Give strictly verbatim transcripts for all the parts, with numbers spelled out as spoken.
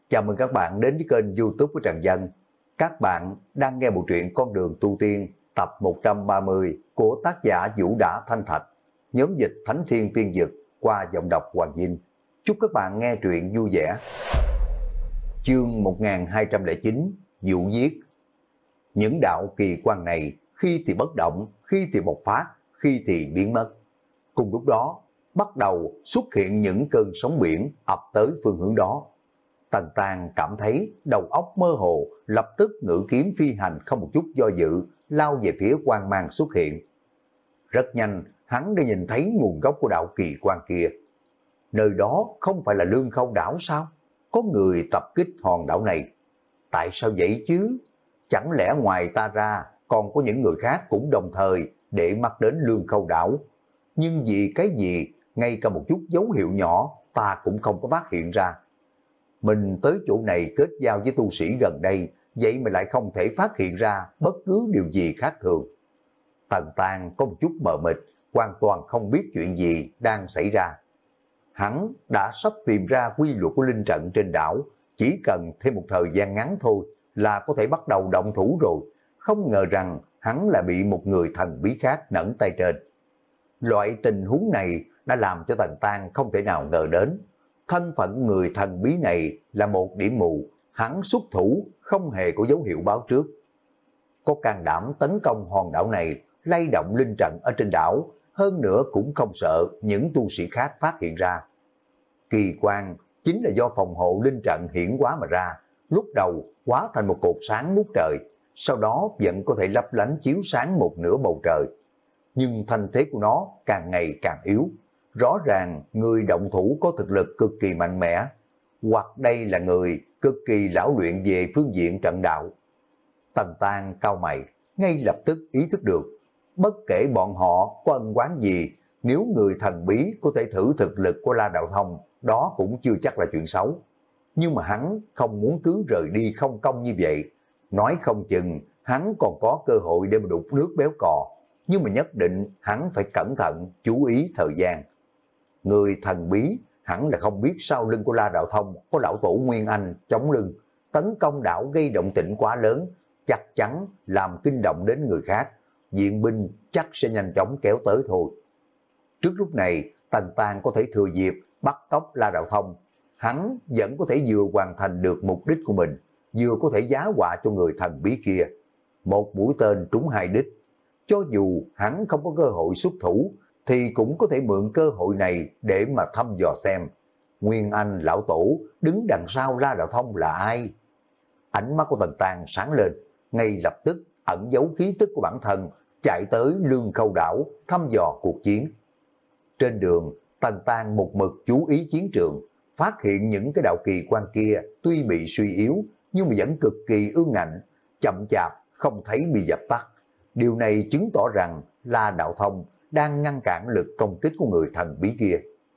Chào mừng các bạn đến với kênh YouTube của Trần Dân. Các bạn đang nghe bộ truyện Con đường tu tiên tập một trăm ba mươi của tác giả Vũ Đã Thanh Thạch, nhóm dịch Thánh Thiên Tiên Dực qua giọng đọc Hoàng Vinh. Chúc các bạn nghe truyện vui vẻ. Chương một nghìn hai trăm lẻ chín, Vũ Giết. Những đạo kỳ quan này khi thì bất động, khi thì bộc phát, khi thì biến mất. Cùng lúc đó, bắt đầu xuất hiện những cơn sóng biển ập tới phương hướng đó. Tần Tàng cảm thấy đầu óc mơ hồ, lập tức ngự kiếm phi hành không một chút do dự, lao về phía quang mang xuất hiện. Rất nhanh, hắn đã nhìn thấy nguồn gốc của đạo kỳ quan kia. Nơi đó không phải là Lương Khâu đảo sao? Có người tập kích hòn đảo này. Tại sao vậy chứ? Chẳng lẽ ngoài ta ra, còn có những người khác cũng đồng thời để mắt đến Lương Khâu đảo? Nhưng vì cái gì, ngay cả một chút dấu hiệu nhỏ, ta cũng không có phát hiện ra. Mình tới chỗ này kết giao với tu sĩ gần đây, vậy mà lại không thể phát hiện ra bất cứ điều gì khác thường. Tần Tàng có một chút mờ mịt, hoàn toàn không biết chuyện gì đang xảy ra. Hắn đã sắp tìm ra quy luật của linh trận trên đảo, chỉ cần thêm một thời gian ngắn thôi là có thể bắt đầu động thủ rồi. Không ngờ rằng hắn lại bị một người thần bí khác nẫn tay trên. Loại tình huống này đã làm cho Tần Tàng không thể nào ngờ đến. Thân phận người thần bí này là một điểm mù, hắn xuất thủ không hề có dấu hiệu báo trước. Có can đảm tấn công hòn đảo này, lay động linh trận ở trên đảo, hơn nữa cũng không sợ những tu sĩ khác phát hiện ra. Kỳ quan chính là do phòng hộ linh trận hiển hóa mà ra, lúc đầu hóa thành một cột sáng ngút trời, sau đó vẫn có thể lấp lánh chiếu sáng một nửa bầu trời. Nhưng thanh thế của nó càng ngày càng yếu. Rõ ràng người động thủ có thực lực cực kỳ mạnh mẽ, hoặc đây là người cực kỳ lão luyện về phương diện trận đạo. Tần Tàng cau mày, ngay lập tức ý thức được, bất kể bọn họ có ân oán gì, nếu người thần bí có thể thử thực lực của La Đạo Thông, đó cũng chưa chắc là chuyện xấu. Nhưng mà hắn không muốn cứ rời đi không công như vậy, nói không chừng hắn còn có cơ hội để mà đục nước béo cò, nhưng mà nhất định hắn phải cẩn thận, chú ý thời gian. Người thần bí hẳn là không biết sau lưng của La Đạo Thông có lão tổ Nguyên Anh chống lưng, tấn công đảo gây động tĩnh quá lớn, chắc chắn làm kinh động đến người khác, viện binh chắc sẽ nhanh chóng kéo tới thôi. Trước lúc này, Tần Tàng có thể thừa dịp bắt cóc La Đạo Thông, hắn vẫn có thể vừa hoàn thành được mục đích của mình, vừa có thể giá họa cho người thần bí kia. Một mũi tên trúng hai đích, cho dù hắn không có cơ hội xuất thủ, thì cũng có thể mượn cơ hội này để mà thăm dò xem Nguyên Anh lão tổ đứng đằng sau La Đạo Thông là ai. Ánh mắt của Tần Tàng sáng lên, ngay lập tức ẩn giấu khí tức của bản thân, chạy tới Lương Khâu đảo thăm dò cuộc chiến. Trên đường, Tần Tàng một mực chú ý chiến trường, phát hiện những cái đạo kỳ quan kia tuy bị suy yếu nhưng mà vẫn cực kỳ ương ngạnh, chậm chạp không thấy bị dập tắt. Điều này chứng tỏ rằng La Đạo Thông đang ngăn cản lực công kích của người thần bí kia.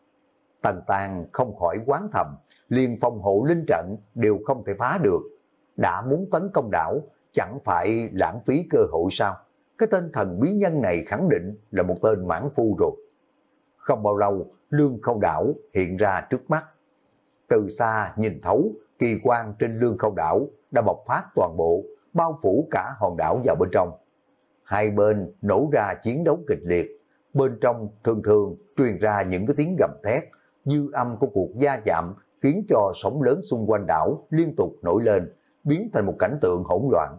Tần Tàng không khỏi quán thầm, liền phòng hộ linh trận đều không thể phá được. Đã muốn tấn công đảo, chẳng phải lãng phí cơ hội sao? Cái tên thần bí nhân này khẳng định là một tên mãn phu rồi. Không bao lâu, Lương Khâu đảo hiện ra trước mắt. Từ xa nhìn thấu, kỳ quan trên Lương Khâu đảo đã bộc phát toàn bộ, bao phủ cả hòn đảo vào bên trong. Hai bên nổ ra chiến đấu kịch liệt. Bên trong thường thường truyền ra những cái tiếng gầm thét, dư âm của cuộc va chạm khiến cho sóng lớn xung quanh đảo liên tục nổi lên, biến thành một cảnh tượng hỗn loạn.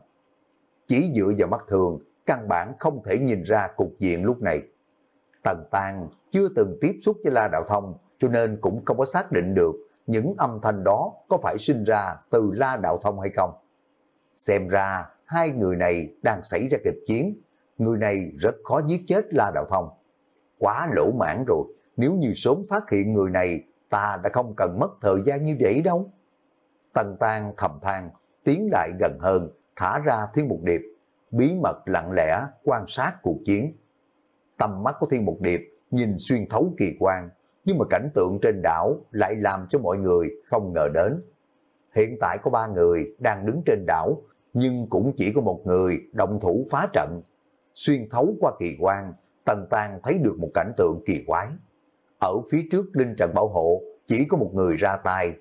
Chỉ dựa vào mắt thường, căn bản không thể nhìn ra cục diện lúc này. Tần Tàng chưa từng tiếp xúc với La Đạo Thông, cho nên cũng không có xác định được những âm thanh đó có phải sinh ra từ La Đạo Thông hay không. Xem ra hai người này đang xảy ra kịch chiến, người này rất khó giết chết La Đạo Thông. Quá lỗ mãn rồi, nếu như sớm phát hiện người này, ta đã không cần mất thời gian như vậy đâu. Tần Tàng thầm than, tiến lại gần hơn, thả ra Thiên Mục Điệp, bí mật lặng lẽ quan sát cuộc chiến. Tầm mắt của Thiên Mục Điệp nhìn xuyên thấu kỳ quan, nhưng mà cảnh tượng trên đảo lại làm cho mọi người không ngờ đến. Hiện tại có ba người đang đứng trên đảo, nhưng cũng chỉ có một người động thủ phá trận. Xuyên thấu qua kỳ quan, Tần Tàng thấy được một cảnh tượng kỳ quái. Ở phía trước linh trận bảo hộ chỉ có một người ra tay,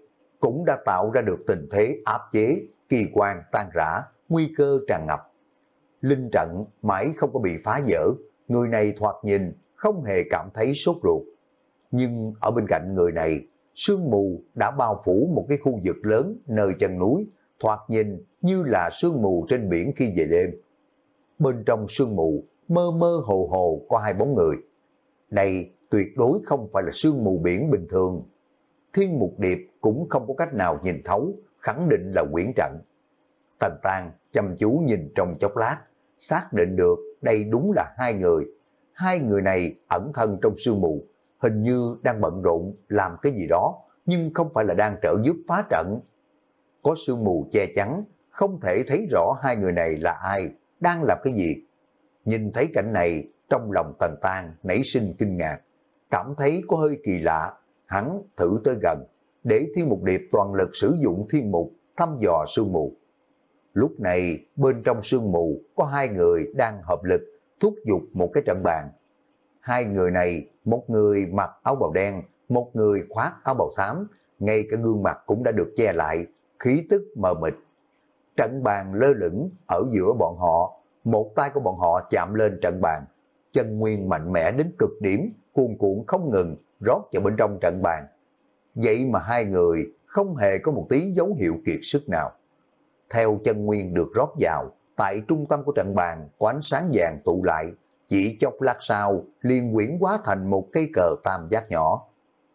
cũng đã tạo ra được tình thế áp chế, kỳ quan tan rã, nguy cơ tràn ngập. Linh trận mãi không có bị phá vỡ, người này thoạt nhìn không hề cảm thấy sốt ruột. Nhưng ở bên cạnh người này, sương mù đã bao phủ một cái khu vực lớn nơi chân núi, thoạt nhìn như là sương mù trên biển khi về đêm. Bên trong sương mù, mơ mơ hồ hồ có hai bóng người. Đây tuyệt đối không phải là sương mù biển bình thường. Thiên Mục Điệp cũng không có cách nào nhìn thấu, khẳng định là quyển trận. Tần Tang chăm chú nhìn trong chốc lát, xác định được đây đúng là hai người. Hai người này ẩn thân trong sương mù, hình như đang bận rộn làm cái gì đó, nhưng không phải là đang trợ giúp phá trận. Có sương mù che chắn, không thể thấy rõ hai người này là ai, đang làm cái gì. Nhìn thấy cảnh này, trong lòng Tần Tang nảy sinh kinh ngạc, cảm thấy có hơi kỳ lạ. Hắn thử tới gần, để Thiên Mục Điệp toàn lực sử dụng thiên mục thăm dò sương mù. Lúc này, bên trong sương mù có hai người đang hợp lực thúc giục một cái trận bàn. Hai người này, một người mặc áo bào đen, một người khoác áo bào xám, ngay cả gương mặt cũng đã được che lại, khí tức mờ mịt. Trận bàn lơ lửng ở giữa bọn họ, một tay của bọn họ chạm lên trận bàn, chân nguyên mạnh mẽ đến cực điểm, cuồn cuộn không ngừng rót vào bên trong trận bàn. Vậy mà hai người không hề có một tí dấu hiệu kiệt sức nào. Theo chân nguyên được rót vào, tại trung tâm của trận bàn có ánh sáng vàng tụ lại, chỉ chốc lát sau liền quyển hóa thành một cây cờ tam giác nhỏ.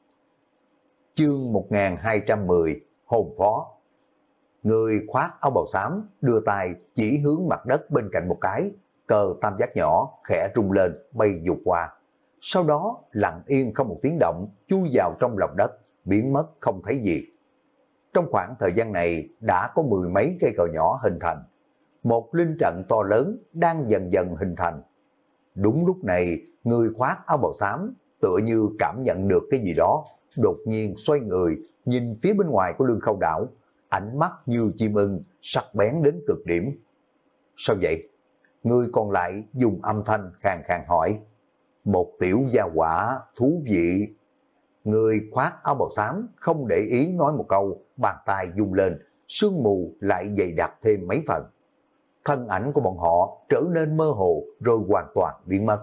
Chương một nghìn hai trăm mười, hồn phó. Người khoác áo bào xám đưa tay chỉ hướng mặt đất bên cạnh một cái, cờ tam giác nhỏ khẽ rung lên bay vụt qua. Sau đó lặng yên không một tiếng động chui vào trong lòng đất, biến mất không thấy gì. Trong khoảng thời gian này đã có mười mấy cây cờ nhỏ hình thành. Một linh trận to lớn đang dần dần hình thành. Đúng lúc này, người khoác áo bào xám tựa như cảm nhận được cái gì đó, đột nhiên xoay người nhìn phía bên ngoài của Lương Khâu đảo, ánh mắt như chim ưng, sắc bén đến cực điểm. Sao vậy? Người còn lại dùng âm thanh khàn khàn hỏi. Một tiểu gia quả thú vị. Người khoác áo bào xám không để ý nói một câu, bàn tay vung lên, sương mù lại dày đặc thêm mấy phần. Thân ảnh của bọn họ trở nên mơ hồ rồi hoàn toàn biến mất.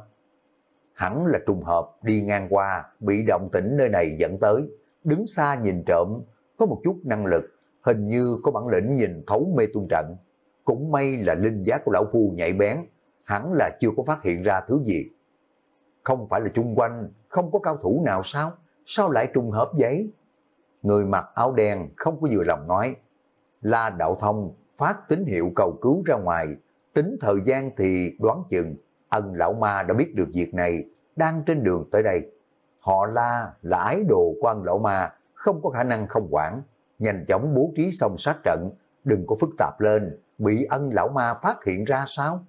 Hẳn là trùng hợp đi ngang qua, bị động tĩnh nơi này dẫn tới, đứng xa nhìn trộm, có một chút năng lực, hình như có bản lĩnh nhìn thấu mê tung trận. Cũng may là linh giác của lão phu nhạy bén, hẳn là chưa có phát hiện ra thứ gì. Không phải là chung quanh không có cao thủ nào sao? Sao lại trùng hợp vậy? Người mặc áo đen không có vừa lòng nói. La Đạo Thông phát tín hiệu cầu cứu ra ngoài, tính thời gian thì đoán chừng Ân lão ma đã biết được việc này, đang trên đường tới đây. Họ La là ái đồ của Ân lão ma, không có khả năng không quản, nhanh chóng bố trí xong sát trận, đừng có phức tạp lên, bị Ân lão ma phát hiện ra sao?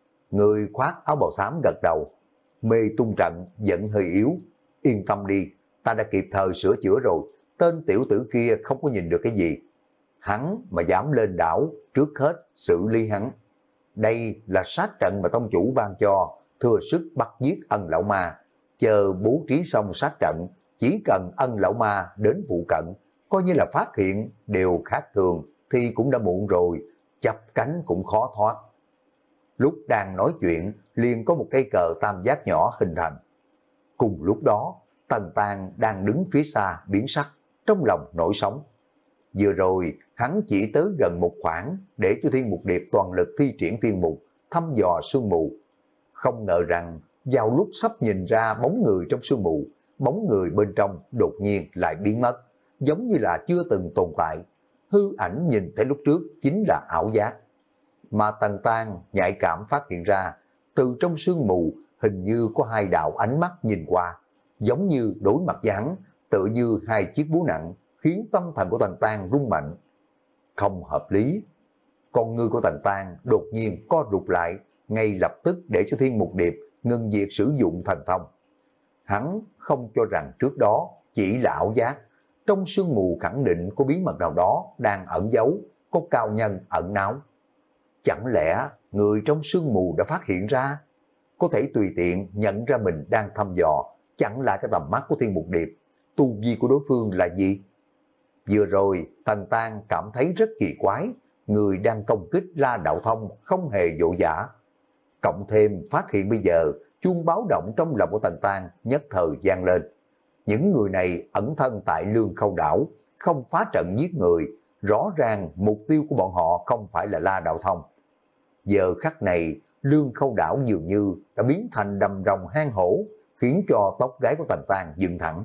Người khoác áo bào xám gật đầu. Mê tung trận vẫn hơi yếu, yên tâm đi, ta đã kịp thời sửa chữa rồi, tên tiểu tử kia không có nhìn được cái gì. Hắn mà dám lên đảo, trước hết xử lý hắn. Đây là sát trận mà tông chủ ban cho, thừa sức bắt giết Ân lão ma. Chờ bố trí xong sát trận, chỉ cần Ân lão ma đến phụ cận, coi như là phát hiện đều khác thường thì cũng đã muộn rồi, chắp cánh cũng khó thoát. Lúc đang nói chuyện, liền có một cây cờ tam giác nhỏ hình thành. Cùng lúc đó, Tần Tang đang đứng phía xa biến sắc, trong lòng nổi sóng. Vừa rồi, hắn chỉ tới gần một khoảng để cho Thiên Mục Điệp toàn lực thi triển thiên mục, thăm dò sương mù. Không ngờ rằng, vào lúc sắp nhìn ra bóng người trong sương mù, bóng người bên trong đột nhiên lại biến mất, giống như là chưa từng tồn tại. Hư ảnh nhìn thấy lúc trước chính là ảo giác. Mà Tần Tang nhạy cảm phát hiện ra, từ trong sương mù hình như có hai đạo ánh mắt nhìn qua, giống như đối mặt với hắn, tựa như hai chiếc búa nặng, khiến tâm thần của Tần Tang rung mạnh. Không hợp lý. Con ngươi của Tần Tang đột nhiên co rụt lại, ngay lập tức để cho Thiên Mục Điệp ngừng việc sử dụng thần thông. Hắn không cho rằng trước đó chỉ là ảo giác, trong sương mù khẳng định có bí mật nào đó đang ẩn giấu, có cao nhân ẩn náu. Chẳng lẽ người trong sương mù đã phát hiện ra, có thể tùy tiện nhận ra mình đang thăm dò, chẳng lại cái tầm mắt của Thiên Mục Điệp, tu vi của đối phương là gì? Vừa rồi Tần Tang cảm thấy rất kỳ quái, người đang công kích La Đạo Thông không hề vội vã. Cộng thêm phát hiện bây giờ chuông báo động trong lòng của Tần Tang nhất thời vang lên. Những người này ẩn thân tại Lương Khâu Đảo, không phá trận giết người, rõ ràng mục tiêu của bọn họ không phải là La Đạo Thông. Giờ khắc này, Lương Khâu Đảo dường như đã biến thành đầm rồng hang hổ, khiến cho tóc gáy của Tần Tang dựng thẳng.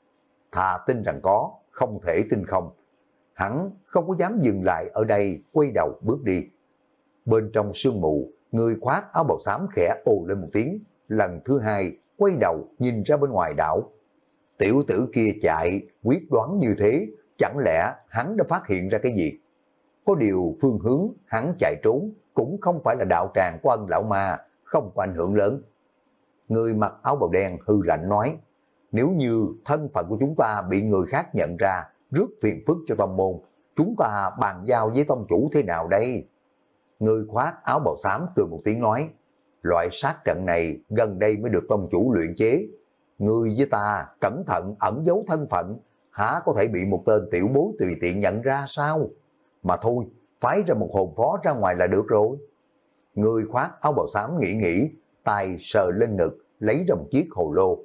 Thà tin rằng có, không thể tin không. Hắn không có dám dừng lại ở đây, quay đầu bước đi. Bên trong sương mù, người khoác áo bào xám khẽ ồ lên một tiếng, lần thứ hai quay đầu nhìn ra bên ngoài đảo. Tiểu tử kia chạy, quyết đoán như thế, chẳng lẽ hắn đã phát hiện ra cái gì? Có điều phương hướng hắn chạy trốn cũng không phải là đạo tràng của Ân lão ma, không có ảnh hưởng lớn. Người mặc áo bào đen hư lạnh nói, nếu như thân phận của chúng ta bị người khác nhận ra, rước phiền phức cho tông môn, chúng ta bàn giao với tông chủ thế nào đây? Người khoác áo bào xám cười một tiếng nói, loại sát trận này gần đây mới được tông chủ luyện chế. Người với ta cẩn thận ẩn giấu thân phận, há có thể bị một tên tiểu bối tùy tiện nhận ra sao? Mà thôi, phái ra một hồn phó ra ngoài là được rồi. Người khoác áo bào xám nghĩ nghĩ, tay sờ lên ngực, lấy ra một chiếc hồ lô.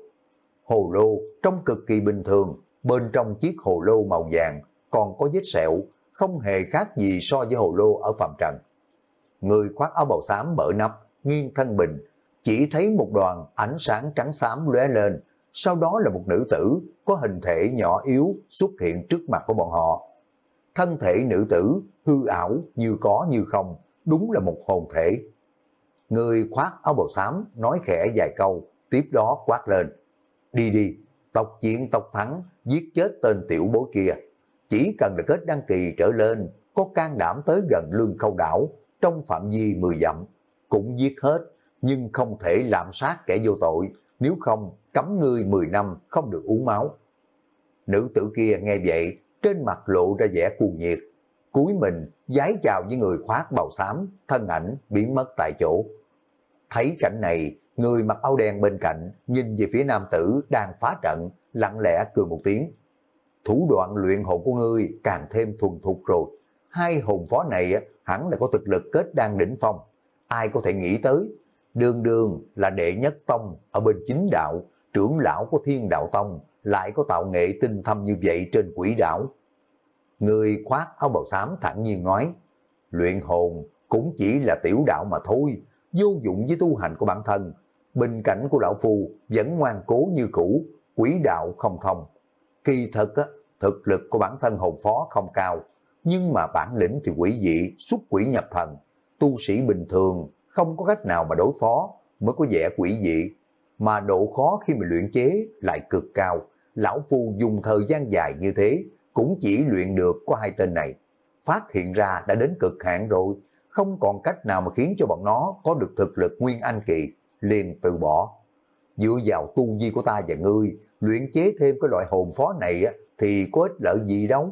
Hồ lô trông cực kỳ bình thường, bên trong chiếc hồ lô màu vàng còn có vết sẹo, không hề khác gì so với hồ lô ở phàm trần. Người khoác áo bào xám mở nắp, nghiêng thân bình, chỉ thấy một đoàn ánh sáng trắng xám lóe lên, sau đó là một nữ tử có hình thể nhỏ yếu xuất hiện trước mặt của bọn họ. Thân thể nữ tử hư ảo như có như không, đúng là một hồn thể. Người khoác áo bào xám nói khẽ vài câu, tiếp đó quát lên, đi đi, tộc chiến tộc thắng, giết chết tên tiểu bối kia. Chỉ cần là kết đăng kỳ trở lên, có can đảm tới gần Lương Khâu Đảo, trong phạm vi mười dặm, cũng giết hết, nhưng không thể lạm sát kẻ vô tội, nếu không cấm ngươi mười năm không được uống máu. Nữ tử kia nghe vậy, trên mặt lộ ra vẻ cuồng nhiệt, cúi mình vái chào với người khoác bào xám, thân ảnh biến mất tại chỗ. Thấy cảnh này, người mặc áo đen bên cạnh nhìn về phía nam tử đang phá trận, lặng lẽ cười một tiếng. Thủ đoạn luyện hồn của ngươi càng thêm thuần thục rồi. Hai hồn phó này hẳn là có thực lực kết đan đỉnh phong. Ai có thể nghĩ tới, đường đường là đệ nhất tông ở bên chính đạo, trưởng lão của Thiên Đạo Tông lại có tạo nghệ tinh thâm như vậy trên quỷ đảo. Người khoác áo bào xám thản nhiên nói, luyện hồn cũng chỉ là tiểu đạo mà thôi, vô dụng với tu hành của bản thân. Bình cảnh của lão phu vẫn ngoan cố như cũ, quỷ đạo không thông. Kỳ thật á, thực lực của bản thân hồn phó không cao, nhưng mà bản lĩnh thì quỷ dị, xuất quỷ nhập thần. Tu sĩ bình thường không có cách nào mà đối phó, mới có vẻ quỷ dị. Mà độ khó khi mà luyện chế lại cực cao. Lão phu dùng thời gian dài như thế, cũng chỉ luyện được có hai tên này. Phát hiện ra đã đến cực hạn rồi, không còn cách nào mà khiến cho bọn nó có được thực lực nguyên anh kỳ, liền từ bỏ. Dựa vào tu vi của ta và ngươi, luyện chế thêm cái loại hồn phó này thì có ích lợi gì đâu.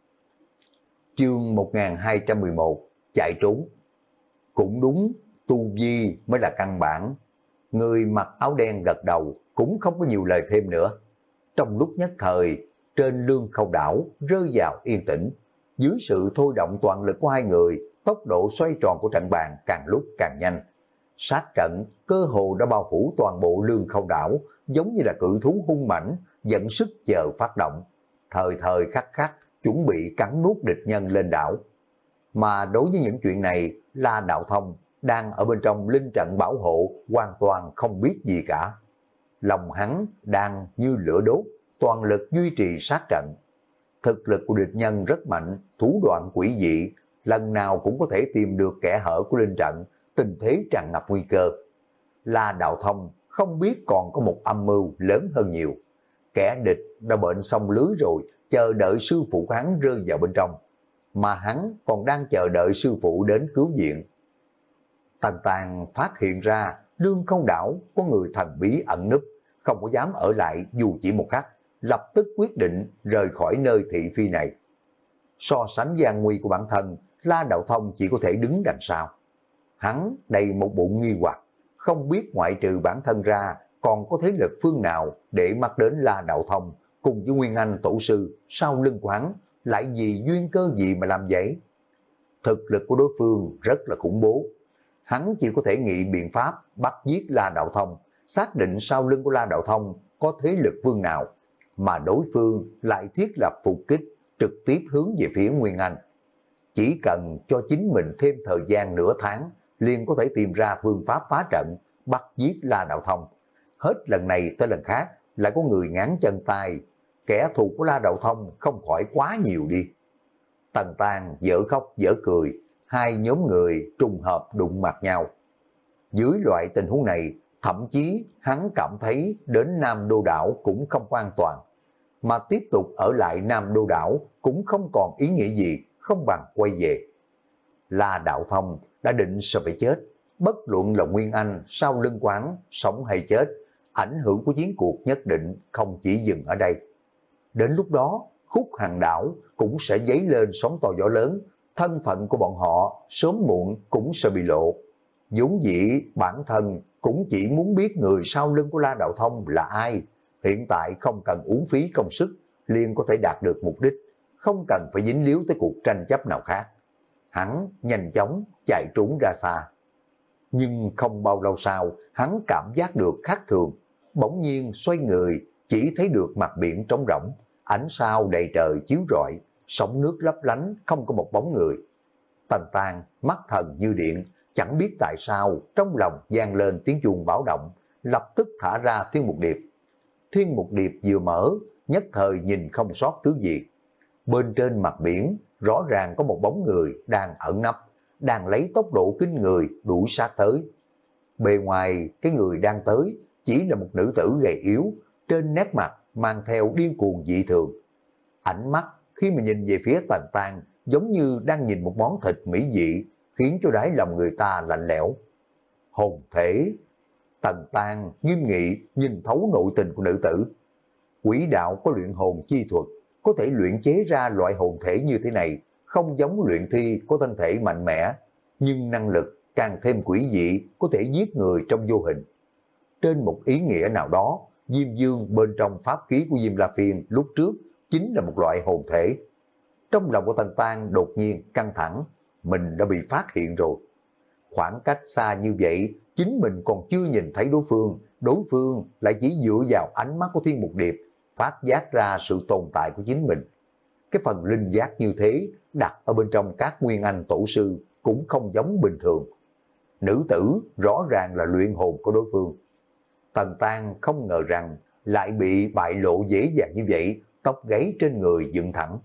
Chương một nghìn hai trăm mười một, chạy trốn. Cũng đúng, tu vi mới là căn bản. Người mặc áo đen gật đầu, cũng không có nhiều lời thêm nữa. Trong lúc nhất thời, trên Lương Khâu Đảo rơi vào yên tĩnh. Dưới sự thôi động toàn lực của hai người, tốc độ xoay tròn của trận bàn càng lúc càng nhanh. Sát trận cơ hồ đã bao phủ toàn bộ Lương Khâu Đảo, giống như là cự thú hung mãnh, dẫn sức chờ phát động. Thời thời khắc khắc chuẩn bị cắn nuốt địch nhân lên đảo. Mà đối với những chuyện này, La Đạo Thông đang ở bên trong linh trận bảo hộ, hoàn toàn không biết gì cả. Lòng hắn đang như lửa đốt, toàn lực duy trì sát trận. Thực lực của địch nhân rất mạnh, thủ đoạn quỷ dị, lần nào cũng có thể tìm được kẻ hở của linh trận, tình thế tràn ngập nguy cơ. La Đạo Thông không biết còn có một âm mưu lớn hơn nhiều. Kẻ địch đã bệnh xong lưới rồi, chờ đợi sư phụ hắn rơi vào bên trong. Mà hắn còn đang chờ đợi sư phụ đến cứu viện. Tần Tàng phát hiện ra Lương Khâu Đảo có người thần bí ẩn núp, không có dám ở lại dù chỉ một khắc, lập tức quyết định rời khỏi nơi thị phi này. So sánh gian nguy của bản thân, La Đạo Thông chỉ có thể đứng đằng sau. Hắn đầy một bụng nghi hoặc, không biết ngoại trừ bản thân ra còn có thế lực phương nào để mắt đến La Đạo Thông cùng với Nguyên Anh tổ sư sau lưng của hắn, lại vì duyên cơ gì mà làm vậy? Thực lực của đối phương rất là khủng bố. Hắn chỉ có thể nghĩ biện pháp bắt giết La Đạo Thông, xác định sau lưng của La Đạo Thông có thế lực vương nào, mà đối phương lại thiết lập phục kích trực tiếp hướng về phía Nguyên Anh. Chỉ cần cho chính mình thêm thời gian nửa tháng, liền có thể tìm ra phương pháp phá trận, bắt giết La Đạo Thông. Hết lần này tới lần khác, lại có người ngán chân tay, kẻ thù của La Đạo Thông không khỏi quá nhiều đi. Tần Tang dở khóc dở cười, hai nhóm người trùng hợp đụng mặt nhau. Dưới loại tình huống này, thậm chí hắn cảm thấy đến Nam Đô Đảo cũng không an toàn, mà tiếp tục ở lại Nam Đô Đảo cũng không còn ý nghĩa gì, không bằng quay về. La Đạo Thông đã định sẽ phải chết, bất luận là Nguyên Anh sau lưng quán, sống hay chết, ảnh hưởng của chiến cuộc nhất định không chỉ dừng ở đây. Đến lúc đó, Khúc Hằng Đảo cũng sẽ dấy lên sóng to gió lớn, thân phận của bọn họ sớm muộn cũng sẽ bị lộ. Vốn dĩ bản thân cũng chỉ muốn biết người sau lưng của La Đạo Thông là ai, hiện tại không cần uống phí công sức, liền có thể đạt được mục đích, không cần phải dính líu tới cuộc tranh chấp nào khác. Hắn nhanh chóng chạy trốn ra xa. Nhưng không bao lâu sau, hắn cảm giác được khác thường, bỗng nhiên xoay người, chỉ thấy được mặt biển trống rỗng, ánh sao đầy trời chiếu rọi, sóng nước lấp lánh, không có một bóng người. Tần Tang mắt thần như điện, chẳng biết tại sao trong lòng vang lên tiếng chuông báo động, lập tức thả ra Thiên Mục Điệp. Thiên Mục Điệp vừa mở, nhất thời nhìn không sót thứ gì. Bên trên mặt biển, rõ ràng có một bóng người đang ẩn nấp, đang lấy tốc độ kinh người đuổi sát tới. Bề ngoài cái người đang tới chỉ là một nữ tử gầy yếu, trên nét mặt mang theo điên cuồng dị thường. Ánh mắt khi mà nhìn về phía Tần Tang giống như đang nhìn một món thịt mỹ vị, khiến cho đáy lòng người ta lạnh lẽo. Hồn thể. Tần Tang nghiêm nghị nhìn thấu nội tình của nữ tử. Quỷ đạo có luyện hồn chi thuật, có thể luyện chế ra loại hồn thể như thế này, không giống luyện thi có thân thể mạnh mẽ, nhưng năng lực càng thêm quỷ dị, có thể giết người trong vô hình. Trên một ý nghĩa nào đó, Diêm Dương bên trong pháp khí của Diêm La Phiên lúc trước chính là một loại hồn thể. Trong lòng của Tần Tang đột nhiên căng thẳng, mình đã bị phát hiện rồi. Khoảng cách xa như vậy, chính mình còn chưa nhìn thấy đối phương, đối phương lại chỉ dựa vào ánh mắt của Thiên Mục Điệp, phát giác ra sự tồn tại của chính mình. Cái phần linh giác như thế, đặt ở bên trong các nguyên anh tổ sư cũng không giống bình thường. Nữ tử rõ ràng là luyện hồn của đối phương. Tần Tang không ngờ rằng lại bị bại lộ dễ dàng như vậy, tóc gáy trên người dựng thẳng.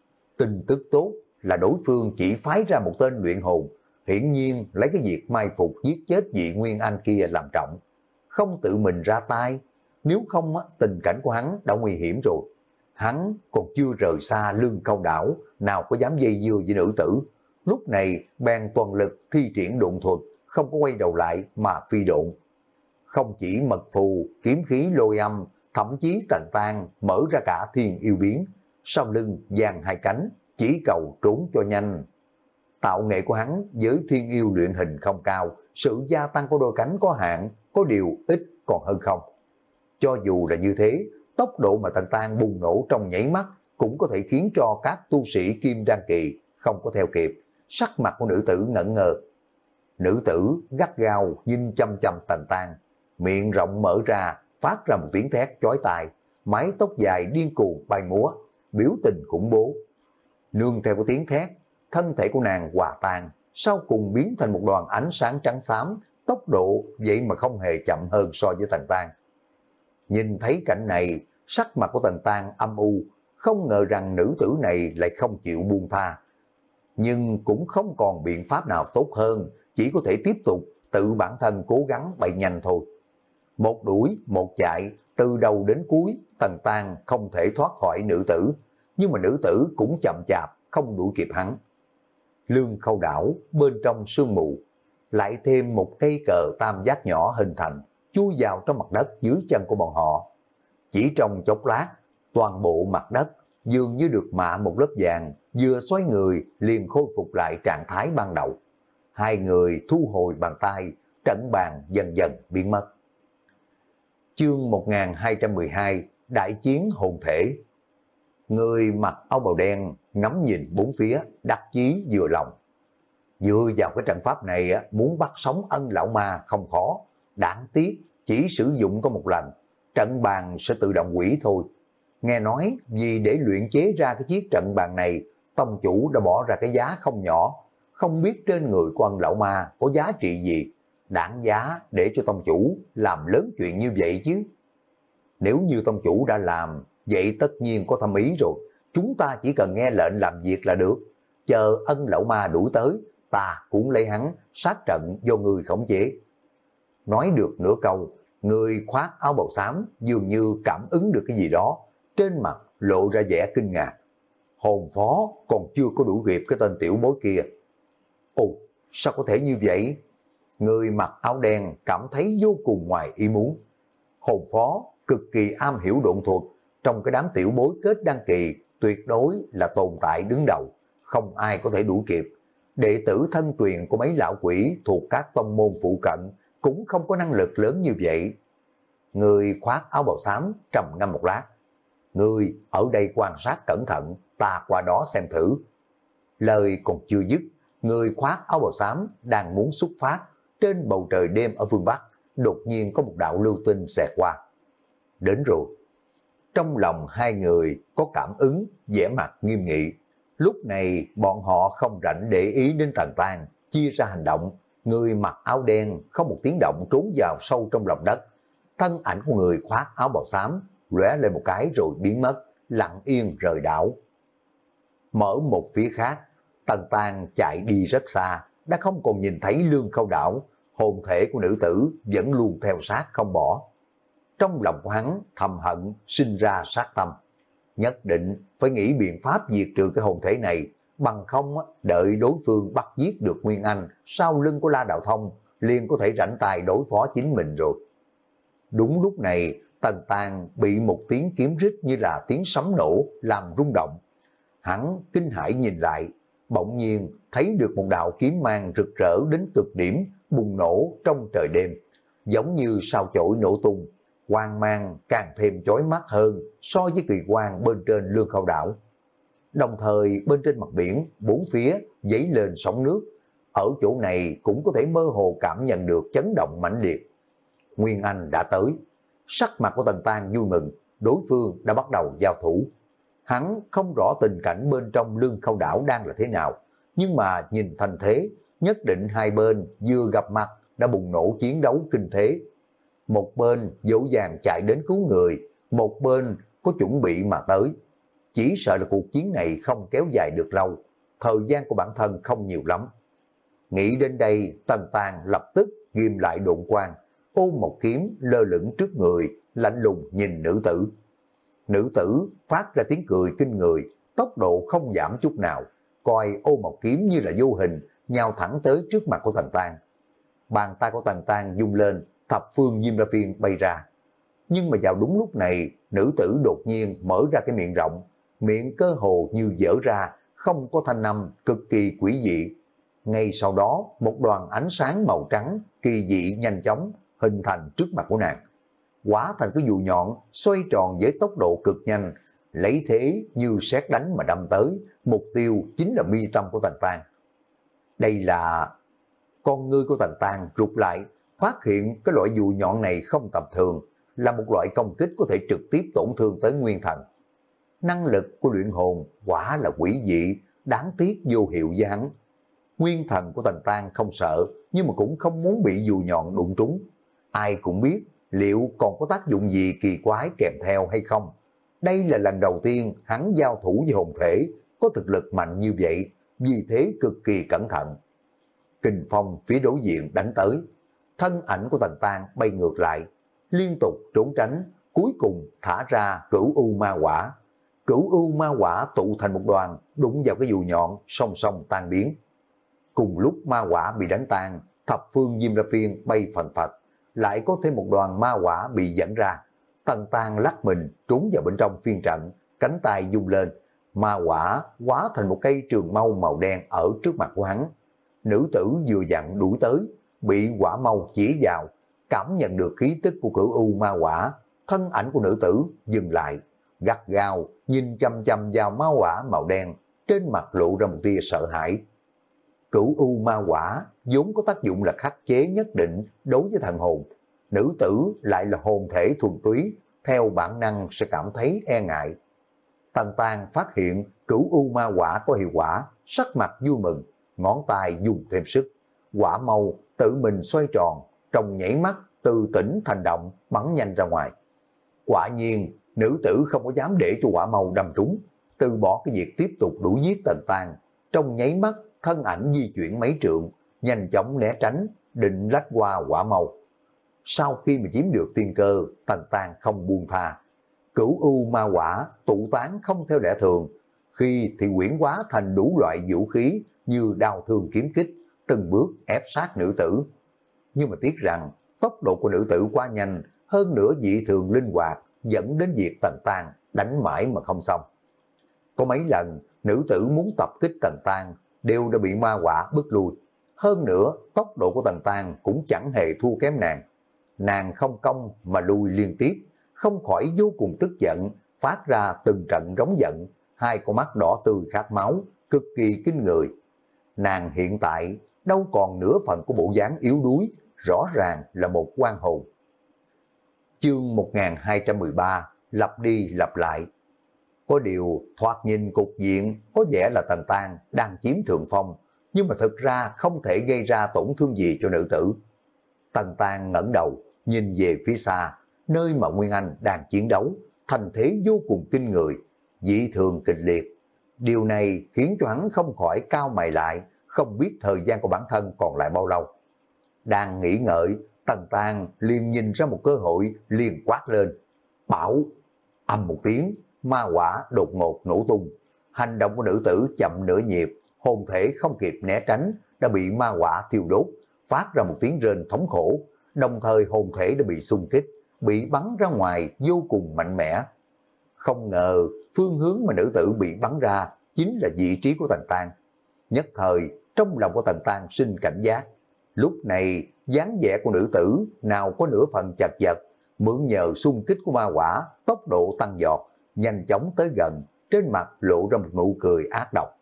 Tin tức tốt là đối phương chỉ phái ra một tên luyện hồn, hiển nhiên lấy cái việc mai phục giết chết vị Nguyên Anh kia làm trọng, không tự mình ra tay, nếu không tình cảnh của hắn đã nguy hiểm rồi. Hắn còn chưa rời xa Lương Câu Đảo, nào có dám dây dưa với nữ tử. Lúc này bèn toàn lực thi triển độn thuật, không có quay đầu lại mà phi độn. Không chỉ mật phù, kiếm khí lôi âm, thậm chí Tần Tang mở ra cả thiên yêu biến, sau lưng dang hai cánh, chỉ cầu trốn cho nhanh. Tạo nghệ của hắn với thiên yêu luyện hình không cao, sự gia tăng của đôi cánh có hạn, có điều ít còn hơn không. Cho dù là như thế, tốc độ mà Tần Tang bùng nổ trong nháy mắt cũng có thể khiến cho các tu sĩ Kim Đan Kỳ không có theo kịp, sắc mặt của nữ tử ngẩn ngơ. Nữ tử gắt gao nhìn chăm chăm Tần Tang, miệng rộng mở ra, phát ra một tiếng thét chói tai, mái tóc dài điên cuồng bay múa, biểu tình khủng bố. Nương theo cái tiếng thét, thân thể của nàng hòa tan, sau cùng biến thành một đoàn ánh sáng trắng xám, tốc độ vậy mà không hề chậm hơn so với Tần Tang. Nhìn thấy cảnh này, sắc mặt của Tần Tang âm u, không ngờ rằng nữ tử này lại không chịu buông tha. Nhưng cũng không còn biện pháp nào tốt hơn, chỉ có thể tiếp tục tự bản thân cố gắng bay nhanh thôi. Một đuổi, một chạy, từ đầu đến cuối, Tần Tang không thể thoát khỏi nữ tử, nhưng mà nữ tử cũng chậm chạp, không đuổi kịp hắn. Lương Khâu Đảo bên trong sương mù, lại thêm một cây cờ tam giác nhỏ hình thành, chui vào trong mặt đất dưới chân của bọn họ. Chỉ trong chốc lát, toàn bộ mặt đất dường như được mạ một lớp vàng, vừa xoay người liền khôi phục lại trạng thái ban đầu. Hai người thu hồi bàn tay, trận bàn dần dần biến mất. Chương một nghìn hai trăm mười hai, Đại chiến hồn thể. Người mặc áo bào đen ngắm nhìn bốn phía, đắc chí vừa lòng. Dựa vào cái trận pháp này á, muốn bắt sống Ân lão ma không khó, đáng tiếc chỉ sử dụng có một lần, trận bàn sẽ tự động hủy thôi. Nghe nói vì để luyện chế ra cái chiếc trận bàn này, tông chủ đã bỏ ra cái giá không nhỏ, không biết trên người của Ân lão ma có giá trị gì, đáng giá để cho tông chủ làm lớn chuyện như vậy chứ. Nếu như tông chủ đã làm, vậy tất nhiên có thâm ý rồi, chúng ta chỉ cần nghe lệnh làm việc là được, chờ Ân lão ma đuổi tới, ta cũng lấy hắn sát trận do người khống chế. Nói được nửa câu, người khoác áo bào xám dường như cảm ứng được cái gì đó, trên mặt lộ ra vẻ kinh ngạc. Hồn phó còn chưa có đuổi kịp cái tên tiểu bối kia. Ồ, sao có thể như vậy? Người mặc áo đen cảm thấy vô cùng ngoài ý muốn. Hồn phó cực kỳ am hiểu độn thuật, trong cái đám tiểu bối kết đăng kỳ tuyệt đối là tồn tại đứng đầu, không ai có thể đuổi kịp. Đệ tử thân truyền của mấy lão quỷ thuộc các tông môn phụ cận cũng không có năng lực lớn như vậy. Người khoác áo bào xám trầm ngâm một lát. Người ở đây quan sát cẩn thận, ta qua đó xem thử. Lời còn chưa dứt, người khoác áo bào xám đang muốn xuất phát, trên bầu trời đêm ở phương Bắc, đột nhiên có một đạo lưu tinh xẹt qua. Đến rồi. Trong lòng hai người có cảm ứng, vẻ mặt nghiêm nghị. Lúc này bọn họ không rảnh để ý đến Tần Tàn, chia ra hành động. Người mặc áo đen không một tiếng động trốn vào sâu trong lòng đất. Thân ảnh của người khoác áo bào xám lóe lên một cái rồi biến mất, lặng yên rời đảo. Mở một phía khác, Tần Tàn chạy đi rất xa, đã không còn nhìn thấy Lương Khâu đảo, hồn thể của nữ tử vẫn luôn theo sát không bỏ. Trong lòng của hắn thầm hận sinh ra sát tâm, nhất định phải nghĩ biện pháp diệt trừ cái hồn thể này, bằng không đợi đối phương bắt giết được Nguyên Anh sau lưng của La Đạo Thông liền có thể rảnh tay đối phó chính mình rồi. Đúng lúc này Tần Tàn bị một tiếng kiếm rít như là tiếng sấm nổ làm rung động. Hắn kinh hãi nhìn lại, bỗng nhiên thấy được một đạo kiếm mang rực rỡ đến cực điểm bùng nổ trong trời đêm, giống như sao chổi nổ tung, quang mang càng thêm chói mắt hơn so với kỳ quang bên trên Lương Khâu đảo. Đồng thời bên trên mặt biển bốn phía dấy lên sóng nước, ở chỗ này cũng có thể mơ hồ cảm nhận được chấn động mãnh liệt. Nguyên Anh đã tới, sắc mặt của Tần Tàn vui mừng, đối phương đã bắt đầu giao thủ. Hắn không rõ tình cảnh bên trong Lương Khâu đảo đang là thế nào, nhưng mà nhìn thành thế, nhất định hai bên vừa gặp mặt đã bùng nổ chiến đấu kinh thế. Một bên dỗ dàng chạy đến cứu người, một bên có chuẩn bị mà tới. Chỉ sợ là cuộc chiến này không kéo dài được lâu, thời gian của bản thân không nhiều lắm. Nghĩ đến đây, Tần Tàn lập tức ghim lại độn quang, ôm một kiếm lơ lửng trước người, lạnh lùng nhìn nữ tử. Nữ tử phát ra tiếng cười kinh người, tốc độ không giảm chút nào, coi ôm một kiếm như là vô hình, nhào thẳng tới trước mặt của Tần Tàn. Bàn tay của Tần Tàn rung lên, thập phương diêm la phiên bay ra. Nhưng mà vào đúng lúc này, nữ tử đột nhiên mở ra cái miệng rộng, miệng cơ hồ như dở ra, không có thanh âm, cực kỳ quỷ dị. Ngay sau đó, một đoàn ánh sáng màu trắng, kỳ dị nhanh chóng, hình thành trước mặt của nàng. Hóa thành cái dùi nhọn, xoay tròn với tốc độ cực nhanh, lấy thế như sét đánh mà đâm tới, mục tiêu chính là mi tâm của Tần Tàn. Đây là... Con ngươi của Tần Tàn rụt lại, phát hiện cái loại dùi nhọn này không tầm thường, là một loại công kích có thể trực tiếp tổn thương tới nguyên thần. Năng lực của luyện hồn quả là quỷ dị, đáng tiếc vô hiệu với hắn. Nguyên thần của Tần Tàn không sợ, nhưng mà cũng không muốn bị dùi nhọn đụng trúng. Ai cũng biết liệu còn có tác dụng gì kỳ quái kèm theo hay không. Đây là lần đầu tiên hắn giao thủ với hồn thể có thực lực mạnh như vậy, vì thế cực kỳ cẩn thận. Kình phong phía đối diện đánh tới, thân ảnh của Tần Tàn bay ngược lại, liên tục trốn tránh, cuối cùng thả ra cửu u ma quả. Cửu u ma quả tụ thành một đoàn, đụng vào cái dùi nhọn, song song tan biến. Cùng lúc ma quả bị đánh tan, thập phương diêm la phiên bay phần phật, lại có thêm một đoàn ma quả bị dẫn ra. Tần Tàn lắc mình trốn vào bên trong phiên trận, cánh tay vung lên, ma quả hóa thành một cây trường mâu màu đen ở trước mặt của hắn. Nữ tử vừa dặn đuổi tới, bị quả mâu chỉ vào, cảm nhận được khí tức của cửu u ma quả, thân ảnh của nữ tử dừng lại, gắt gao nhìn chăm chăm vào ma quả màu đen, trên mặt lộ ra một tia sợ hãi. Cửu u ma quả vốn có tác dụng là khắc chế nhất định đối với thần hồn, nữ tử lại là hồn thể thuần túy, theo bản năng sẽ cảm thấy e ngại. Tần Tang phát hiện cửu u ma quả có hiệu quả, sắc mặt vui mừng, ngón tay dùng thêm sức, quả màu tự mình xoay tròn, trong nhảy mắt từ tĩnh thành động bắn nhanh ra ngoài. Quả nhiên, nữ tử không có dám để cho quả màu đâm trúng, từ bỏ cái việc tiếp tục đuổi giết Tần Tang, trong nháy mắt thân ảnh di chuyển mấy trượng, nhanh chóng né tránh, định lách qua quả màu. Sau khi mà chiếm được tiên cơ, Tần Tang không buông tha. Cửu u ma quả tụ tán không theo lẽ thường, khi thì quyển hóa thành đủ loại vũ khí như đao thương kiếm kích, từng bước ép sát nữ tử. Nhưng mà tiếc rằng tốc độ của nữ tử quá nhanh, hơn nữa dị thường linh hoạt, dẫn đến việc Tần Tang đánh mãi mà không xong. Có mấy lần nữ tử muốn tập kích Tần Tang đều đã bị ma quả bức lui. Hơn nữa tốc độ của Tần Tang cũng chẳng hề thua kém nàng. Nàng không công mà lui liên tiếp, không khỏi vô cùng tức giận, phát ra từng trận rống giận, hai con mắt đỏ tươi khát máu, cực kỳ kinh người. Nàng hiện tại đâu còn nửa phần của bộ dáng yếu đuối, rõ ràng là một oan hồn. Chương một nghìn hai trăm mười ba lặp đi lặp lại. Có điều thoạt nhìn cục diện có vẻ là Tần Tang đang chiếm thượng phong, nhưng mà thực ra không thể gây ra tổn thương gì cho nữ tử. Tần Tang ngẩng đầu, nhìn về phía xa, nơi mà Nguyên Anh đang chiến đấu, thành thế vô cùng kinh người, dị thường kịch liệt. Điều này khiến cho hắn không khỏi cau mày lại, không biết thời gian của bản thân còn lại bao lâu. Đang nghĩ ngợi, Tần Tang liền nhìn ra một cơ hội, liền quát lên. Bảo! Âm một tiếng, ma quả đột ngột nổ tung. Hành động của nữ tử chậm nửa nhịp, hồn thể không kịp né tránh, đã bị ma quả thiêu đốt, phát ra một tiếng rên thống khổ, đồng thời hồn thể đã bị xung kích, bị bắn ra ngoài vô cùng mạnh mẽ. Không ngờ phương hướng mà nữ tử bị bắn ra chính là vị trí của Tần Tang. Nhất thời trong lòng của Tần Tang sinh cảnh giác. Lúc này dáng vẻ của nữ tử nào có nửa phần chật vật, mượn nhờ xung kích của ma quả, tốc độ tăng giọt, nhanh chóng tới gần, trên mặt lộ ra một nụ cười ác độc.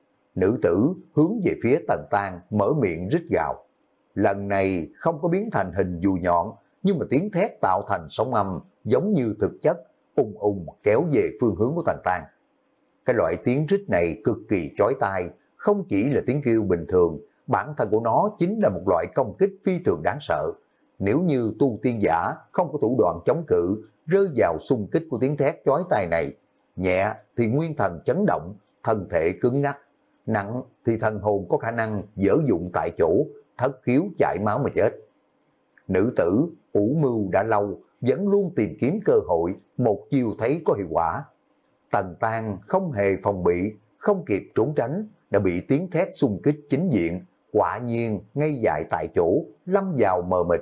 Nữ tử hướng về phía Tần Tang mở miệng rít gào. Lần này không có biến thành hình dù nhọn, nhưng mà tiếng thét tạo thành sóng âm giống như thực chất, ung ung kéo về phương hướng của Tần Tang. Cái loại tiếng rít này cực kỳ chói tai, không chỉ là tiếng kêu bình thường, bản thân của nó chính là một loại công kích phi thường đáng sợ. Nếu như tu tiên giả không có thủ đoạn chống cự, rơi vào xung kích của tiếng thét chói tai này, nhẹ thì nguyên thần chấn động, thân thể cứng ngắc, nặng thì thần hồn có khả năng dở dụng tại chỗ, thất khiếu chảy máu mà chết. Nữ tử ủ mưu đã lâu, vẫn luôn tìm kiếm cơ hội, một chiêu thấy có hiệu quả. Tần Tang không hề phòng bị, không kịp trốn tránh, đã bị tiếng thét xung kích chính diện, quả nhiên ngay dại tại chỗ, lâm vào mờ mịt.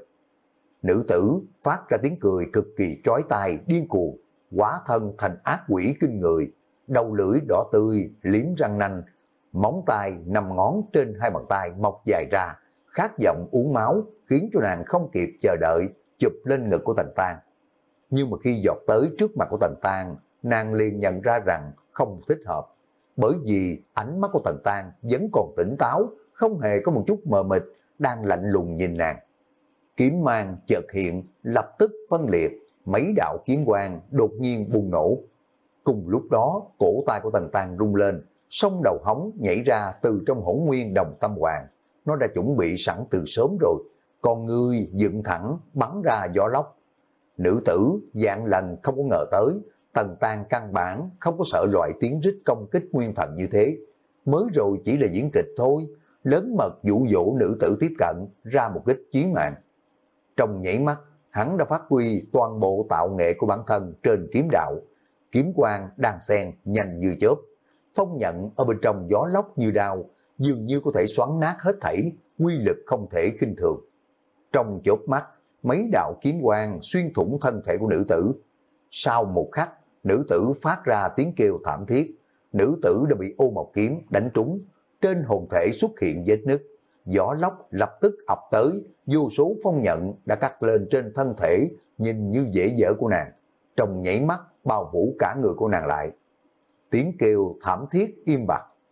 Nữ tử phát ra tiếng cười cực kỳ chói tai, điên cuồng, hóa thân thành ác quỷ kinh người, đầu lưỡi đỏ tươi, liếm răng nanh, móng tay năm ngón trên hai bàn tay mọc dài ra, khát vọng uống máu, khiến cho nàng không kịp chờ đợi, chụp lên ngực của Tần Tang. Nhưng mà khi giọt tới trước mặt của Tần Tang, nàng liền nhận ra rằng không thích hợp, bởi vì ánh mắt của Tần Tang vẫn còn tỉnh táo, không hề có một chút mờ mịt, đang lạnh lùng nhìn nàng. Kiếm mang chợt hiện, lập tức phân liệt, mấy đạo kiếm quang đột nhiên bùng nổ. Cùng lúc đó, cổ tay của Tần Tang rung lên, song đầu hóng nhảy ra từ trong hỗn nguyên đồng tâm hoàng. Nó đã chuẩn bị sẵn từ sớm rồi, con ngươi dựng thẳng, bắn ra gió lốc. Nữ tử dạng lần không có ngờ tới, Tần Tang căn bản không có sợ loại tiếng rít công kích nguyên thần như thế. Mới rồi chỉ là diễn kịch thôi, lớn mật dụ dỗ nữ tử tiếp cận, ra một kích chí mạng. Trong nhảy mắt, hắn đã phát huy toàn bộ tạo nghệ của bản thân trên kiếm đạo. Kiếm quang đan xen nhanh như chớp, phong nhận ở bên trong gió lốc như đao, dường như có thể xoắn nát hết thảy, quy lực không thể khinh thường. Trong chớp mắt, mấy đạo kiếm quang xuyên thủng thân thể của nữ tử. Sau một khắc, nữ tử phát ra tiếng kêu thảm thiết, nữ tử đã bị ô mộc kiếm đánh trúng, trên hồn thể xuất hiện vết nứt, gió lốc lập tức ập tới, vô số phong nhận đã cắt lên trên thân thể, nhìn như dễ dở của nàng, trong nhảy mắt bao phủ cả người của nàng lại. Tiếng kêu thảm thiết im bặt,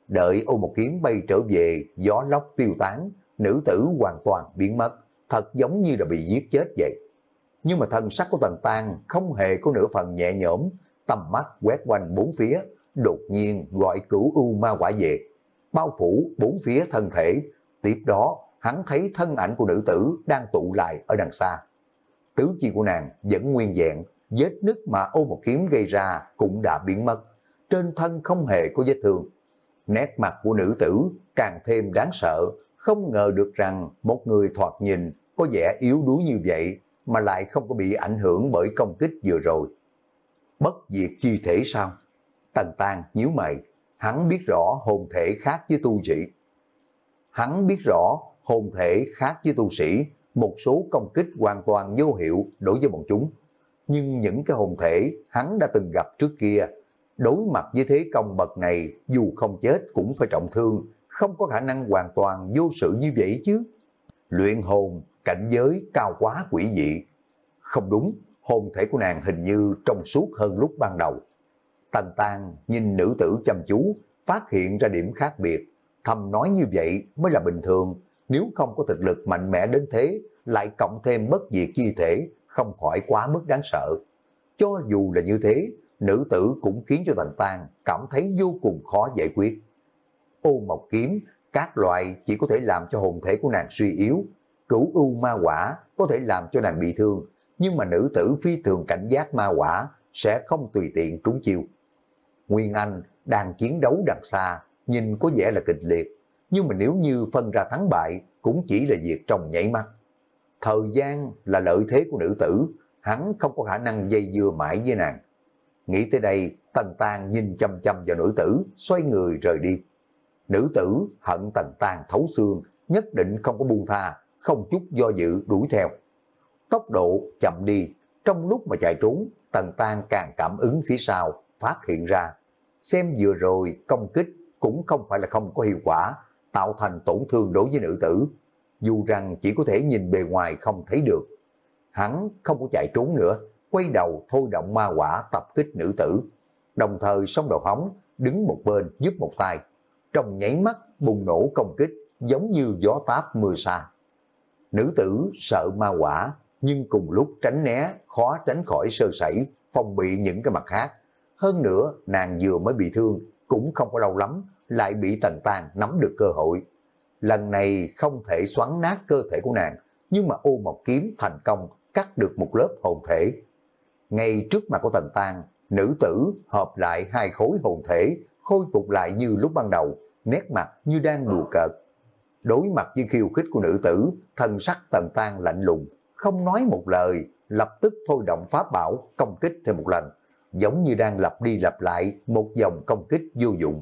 Đợi ô một kiếm bay trở về, gió lốc tiêu tán, nữ tử hoàn toàn biến mất, thật giống như là bị giết chết vậy. Nhưng mà thân sắc của Tần Tang không hề có nửa phần nhẹ nhõm, tầm mắt quét quanh bốn phía, đột nhiên gọi cửu u ma quả về, bao phủ bốn phía thân thể. Tiếp đó, hắn thấy thân ảnh của nữ tử đang tụ lại ở đằng xa. Tứ chi của nàng vẫn nguyên vẹn, vết nứt mà ô một kiếm gây ra cũng đã biến mất, trên thân không hề có vết thương. Nét mặt của nữ tử càng thêm đáng sợ, không ngờ được rằng một người thoạt nhìn có vẻ yếu đuối như vậy mà lại không có bị ảnh hưởng bởi công kích vừa rồi. Bất diệt chi thể sao? Tần Tang nhíu mày, hắn biết rõ hồn thể khác với tu sĩ. Hắn biết rõ hồn thể khác với tu sĩ, một số công kích hoàn toàn vô hiệu đối với bọn chúng. Nhưng những cái hồn thể hắn đã từng gặp trước kia, đối mặt với thế công bậc này, dù không chết cũng phải trọng thương, không có khả năng hoàn toàn vô sự như vậy chứ. Luyện hồn, cảnh giới cao quá quỷ dị. Không đúng, hồn thể của nàng hình như trong suốt hơn lúc ban đầu. Tần Tang nhìn nữ tử chăm chú, phát hiện ra điểm khác biệt, thầm nói như vậy mới là bình thường, nếu không có thực lực mạnh mẽ đến thế, lại cộng thêm bất diệt chi thể, không khỏi quá mức đáng sợ. Cho dù là như thế, nữ tử cũng khiến cho Tần Tang cảm thấy vô cùng khó giải quyết. Ô mộc kiếm, các loại chỉ có thể làm cho hồn thể của nàng suy yếu, cửu u ma quả có thể làm cho nàng bị thương, nhưng mà nữ tử phi thường cảnh giác ma quả sẽ không tùy tiện trúng chiêu. Nguyên Anh đang chiến đấu đằng xa, nhìn có vẻ là kịch liệt, nhưng mà nếu như phân ra thắng bại cũng chỉ là việc trong nhảy mắt. Thời gian là lợi thế của nữ tử, hắn không có khả năng dây dưa mãi với nàng. Nghĩ tới đây, Tần Tang nhìn chăm chăm vào nữ tử, xoay người rời đi. Nữ tử hận Tần Tang thấu xương, nhất định không có buông tha, không chút do dự đuổi theo. Tốc độ chậm đi, trong lúc mà chạy trốn, Tần Tang càng cảm ứng phía sau, phát hiện ra. Xem vừa rồi công kích cũng không phải là không có hiệu quả, tạo thành tổn thương đối với nữ tử. Dù rằng chỉ có thể nhìn bề ngoài không thấy được. Hắn không có chạy trốn nữa, quay đầu thôi động ma quả tập kích nữ tử. Đồng thời song đầu hóng, đứng một bên giúp một tay. Trong nháy mắt bùng nổ công kích, giống như gió táp mưa sa. Nữ tử sợ ma quả, nhưng cùng lúc tránh né, khó tránh khỏi sơ sẩy, phòng bị những cái mặt khác. Hơn nữa, nàng vừa mới bị thương, cũng không có lâu lắm, lại bị Tần Tang nắm được cơ hội. Lần này không thể xoắn nát cơ thể của nàng, nhưng mà ô mộc kiếm thành công cắt được một lớp hồn thể. Ngay trước mặt của Tần Tang, nữ tử hợp lại hai khối hồn thể, khôi phục lại như lúc ban đầu, nét mặt như đang đùa cợt. Đối mặt với khiêu khích của nữ tử, thần sắc Tần Tang lạnh lùng, không nói một lời, lập tức thôi động pháp bảo công kích thêm một lần, giống như đang lặp đi lặp lại một dòng công kích vô dụng.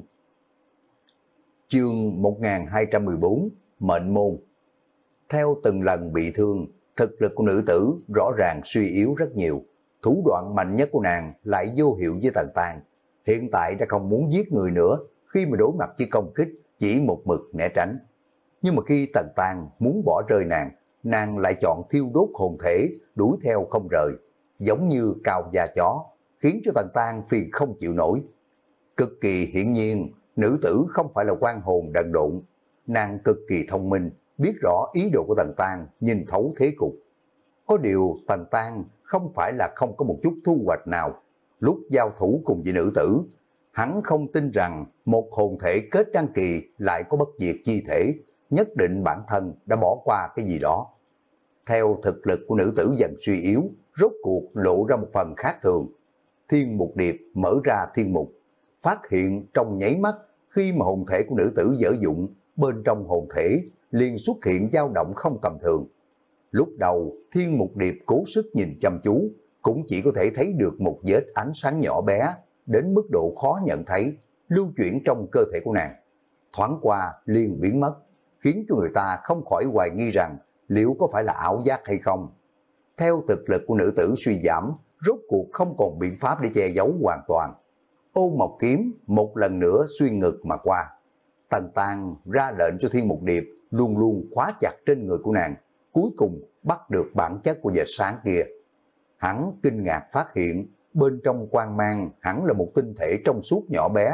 Chương một nghìn hai trăm mười bốn, Mệnh môn. Theo từng lần bị thương, thực lực của nữ tử rõ ràng suy yếu rất nhiều. Thủ đoạn mạnh nhất của nàng lại vô hiệu với Tần Tang. Hiện tại đã không muốn giết người nữa, khi mà đối mặt với công kích chỉ một mực né tránh. Nhưng mà khi Tần Tang muốn bỏ rơi nàng, nàng lại chọn thiêu đốt hồn thể, đuổi theo không rời, giống như cào da chó, khiến cho Tần Tang phiền không chịu nổi. Cực kỳ hiển nhiên, nữ tử không phải là quan hồn đần độn, nàng cực kỳ thông minh, biết rõ ý đồ của Tần Tang, nhìn thấu thế cục. Có điều Tần Tang không phải là không có một chút thu hoạch nào. Lúc giao thủ cùng với nữ tử, hắn không tin rằng một hồn thể kết đăng kỳ lại có bất diệt chi thể, nhất định bản thân đã bỏ qua cái gì đó. Theo thực lực của nữ tử dần suy yếu, rốt cuộc lộ ra một phần khác thường. Thiên Mục Điệp mở ra thiên mục, phát hiện trong nháy mắt khi mà hồn thể của nữ tử dở dụng, bên trong hồn thể liền xuất hiện dao động không tầm thường. Lúc đầu Thiên Mục Điệp cố sức nhìn chăm chú, cũng chỉ có thể thấy được một vết ánh sáng nhỏ bé, đến mức độ khó nhận thấy, lưu chuyển trong cơ thể của nàng. Thoáng qua liền biến mất, khiến cho người ta không khỏi hoài nghi rằng liệu có phải là ảo giác hay không. Theo thực lực của nữ tử suy giảm, rốt cuộc không còn biện pháp để che giấu hoàn toàn. Ô mộc kiếm một lần nữa xuyên ngực mà qua. Tần Tang ra lệnh cho Thiên Mục Điệp luôn luôn khóa chặt trên người của nàng, cuối cùng bắt được bản chất của vệt sáng kia. Hắn kinh ngạc phát hiện bên trong quang mang hẳn là một tinh thể trong suốt nhỏ bé,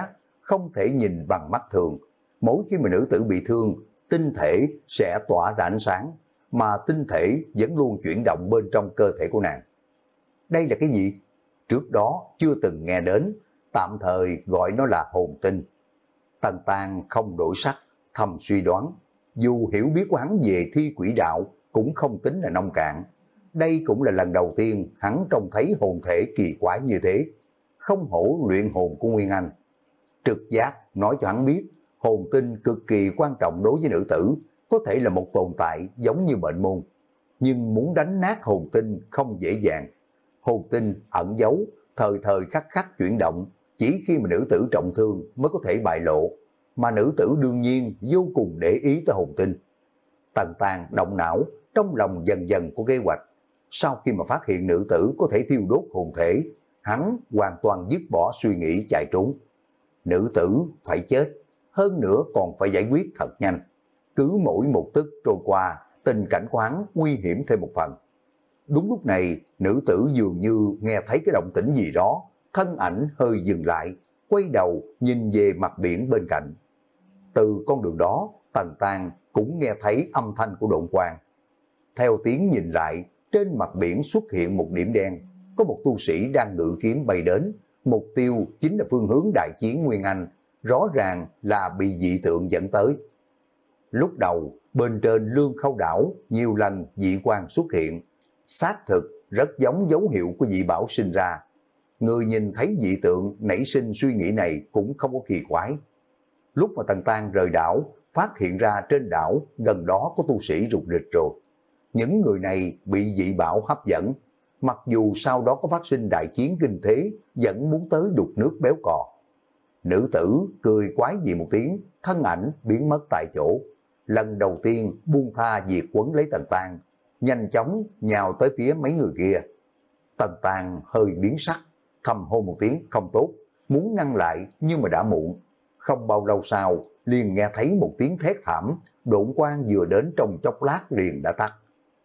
không thể nhìn bằng mắt thường. Mỗi khi mà nữ tử bị thương, tinh thể sẽ tỏa ra ánh sáng, mà tinh thể vẫn luôn chuyển động bên trong cơ thể của nàng. Đây là cái gì? Trước đó chưa từng nghe đến, tạm thời gọi nó là hồn tinh. Tần Tang không đổi sắc, thầm suy đoán, dù hiểu biết của hắn về thi quỷ đạo cũng không tính là nông cạn. Đây cũng là lần đầu tiên hắn trông thấy hồn thể kỳ quái như thế, không hổ luyện hồn của Nguyên Anh. Trực giác nói cho hắn biết, hồn tinh cực kỳ quan trọng đối với nữ tử, có thể là một tồn tại giống như mệnh môn. Nhưng muốn đánh nát hồn tinh không dễ dàng. Hồn tinh ẩn giấu, thời thời khắc khắc chuyển động, chỉ khi mà nữ tử trọng thương mới có thể bại lộ, mà nữ tử đương nhiên vô cùng để ý tới hồn tinh. Tần Tang động não, trong lòng dần dần có kế hoạch. Sau khi mà phát hiện nữ tử có thể tiêu đốt hồn thể, hắn hoàn toàn dứt bỏ suy nghĩ chạy trốn. Nữ tử phải chết, hơn nữa còn phải giải quyết thật nhanh. Cứ mỗi một tức trôi qua, tình cảnh của hắn nguy hiểm thêm một phần. Đúng lúc này, nữ tử dường như nghe thấy cái động tĩnh gì đó, thân ảnh hơi dừng lại, quay đầu nhìn về mặt biển bên cạnh. Từ con đường đó, Tần Tang cũng nghe thấy âm thanh của độn quang. Theo tiếng nhìn lại, trên mặt biển xuất hiện một điểm đen, có một tu sĩ đang ngự kiếm bay đến, mục tiêu chính là phương hướng đại chiến Nguyên Anh, rõ ràng là bị dị tượng dẫn tới. Lúc đầu, bên trên Lương Khâu đảo nhiều lần dị quang xuất hiện, xác thực rất giống dấu hiệu của dị bảo sinh ra. Người nhìn thấy dị tượng nảy sinh suy nghĩ này cũng không có kỳ quái. Lúc mà Tần Tang rời đảo, phát hiện ra trên đảo gần đó có tu sĩ rục rịch rồi. Những người này bị dị bảo hấp dẫn, mặc dù sau đó có phát sinh đại chiến kinh thế, vẫn muốn tới đục nước béo cò. Nữ tử cười quái dị một tiếng, thân ảnh biến mất tại chỗ. Lần đầu tiên buông tha diệt quấn lấy Tần Tang, nhanh chóng nhào tới phía mấy người kia. Tần Tang hơi biến sắc, thầm hô một tiếng không tốt, muốn ngăn lại nhưng mà đã muộn. Không bao lâu sau, liền nghe thấy một tiếng thét thảm, độn quang vừa đến trong chốc lát liền đã tắt.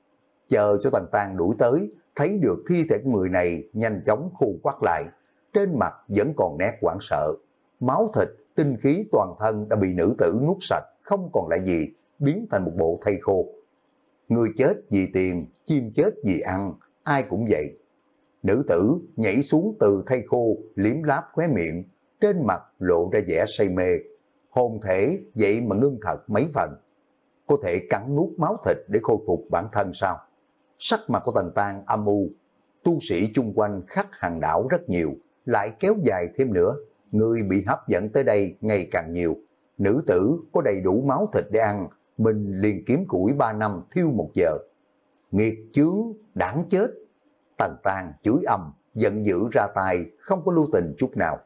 Chờ cho Tần Tang đuổi tới, thấy được thi thể của người này nhanh chóng khô quắt lại, trên mặt vẫn còn nét hoảng sợ. Máu thịt, tinh khí toàn thân đã bị nữ tử nuốt sạch, không còn lại gì, biến thành một bộ thây khô. Người chết vì tiền, chim chết vì ăn, ai cũng vậy. Nữ tử nhảy xuống từ thây khô, liếm láp khóe miệng, trên mặt lộ ra vẻ say mê. Hồn thể vậy mà ngưng thật mấy phần. Có thể cắn nuốt máu thịt để khôi phục bản thân sao? Sắc mặt của Tần Tang âm u, tu sĩ chung quanh khắp hàng đảo rất nhiều, lại kéo dài thêm nữa. Người bị hấp dẫn tới đây ngày càng nhiều. Nữ tử có đầy đủ máu thịt để ăn, mình liền kiếm củi ba năm thiêu một giờ. Nghiệt chướng, đáng chết. Tần Tang chửi ầm, giận dữ ra tay, không có lưu tình chút nào.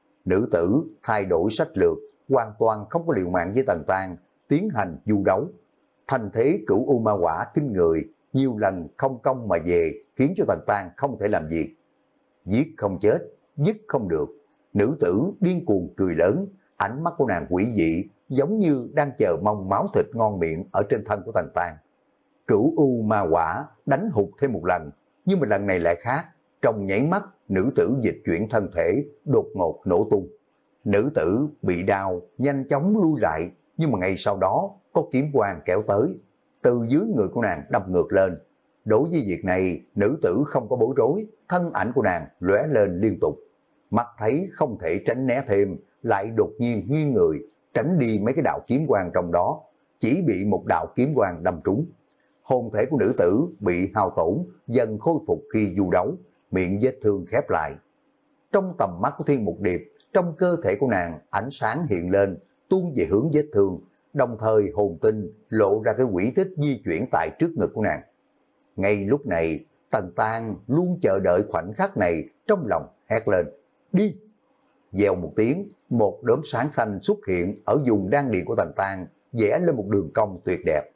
Nữ tử thay đổi sách lược, hoàn toàn không có liều mạng với Tần Tang, tiến hành du đấu. Thành thế cửu u ma quả kinh người, nhiều lần không công mà về, khiến cho Tần Tang không thể làm gì. Giết không chết, giết không được. Nữ tử điên cuồng cười lớn, ánh mắt của nàng quỷ dị, giống như đang chờ mong máu thịt ngon miệng ở trên thân của Tần Tang. Cửu u ma quả đánh hụt thêm một lần, nhưng mà lần này lại khác. Trong nháy mắt, nữ tử dịch chuyển thân thể, đột ngột nổ tung. Nữ tử bị đau, nhanh chóng lui lại, nhưng mà ngay sau đó có kiếm quang kéo tới, từ dưới người của nàng đâm ngược lên. Đối với việc này, nữ tử không có bối rối, thân ảnh của nàng lóe lên liên tục. Mắt thấy không thể tránh né thêm, lại đột nhiên nghiêng người, tránh đi mấy cái đạo kiếm quang trong đó, chỉ bị một đạo kiếm quang đâm trúng. Hồn thể của nữ tử bị hao tổn, dần khôi phục khi du đấu, miệng vết thương khép lại. Trong tầm mắt của Thiên Mục Điệp, trong cơ thể của nàng ánh sáng hiện lên, tuôn về hướng vết thương, đồng thời hồn tinh lộ ra cái quỹ tích di chuyển tại trước ngực của nàng. Ngay lúc này, Tần Tang luôn chờ đợi khoảnh khắc này, trong lòng hét lên, đi! Dèo một tiếng, một đốm sáng xanh xuất hiện ở vùng đan điền của Tần Tang, vẽ lên một đường cong tuyệt đẹp.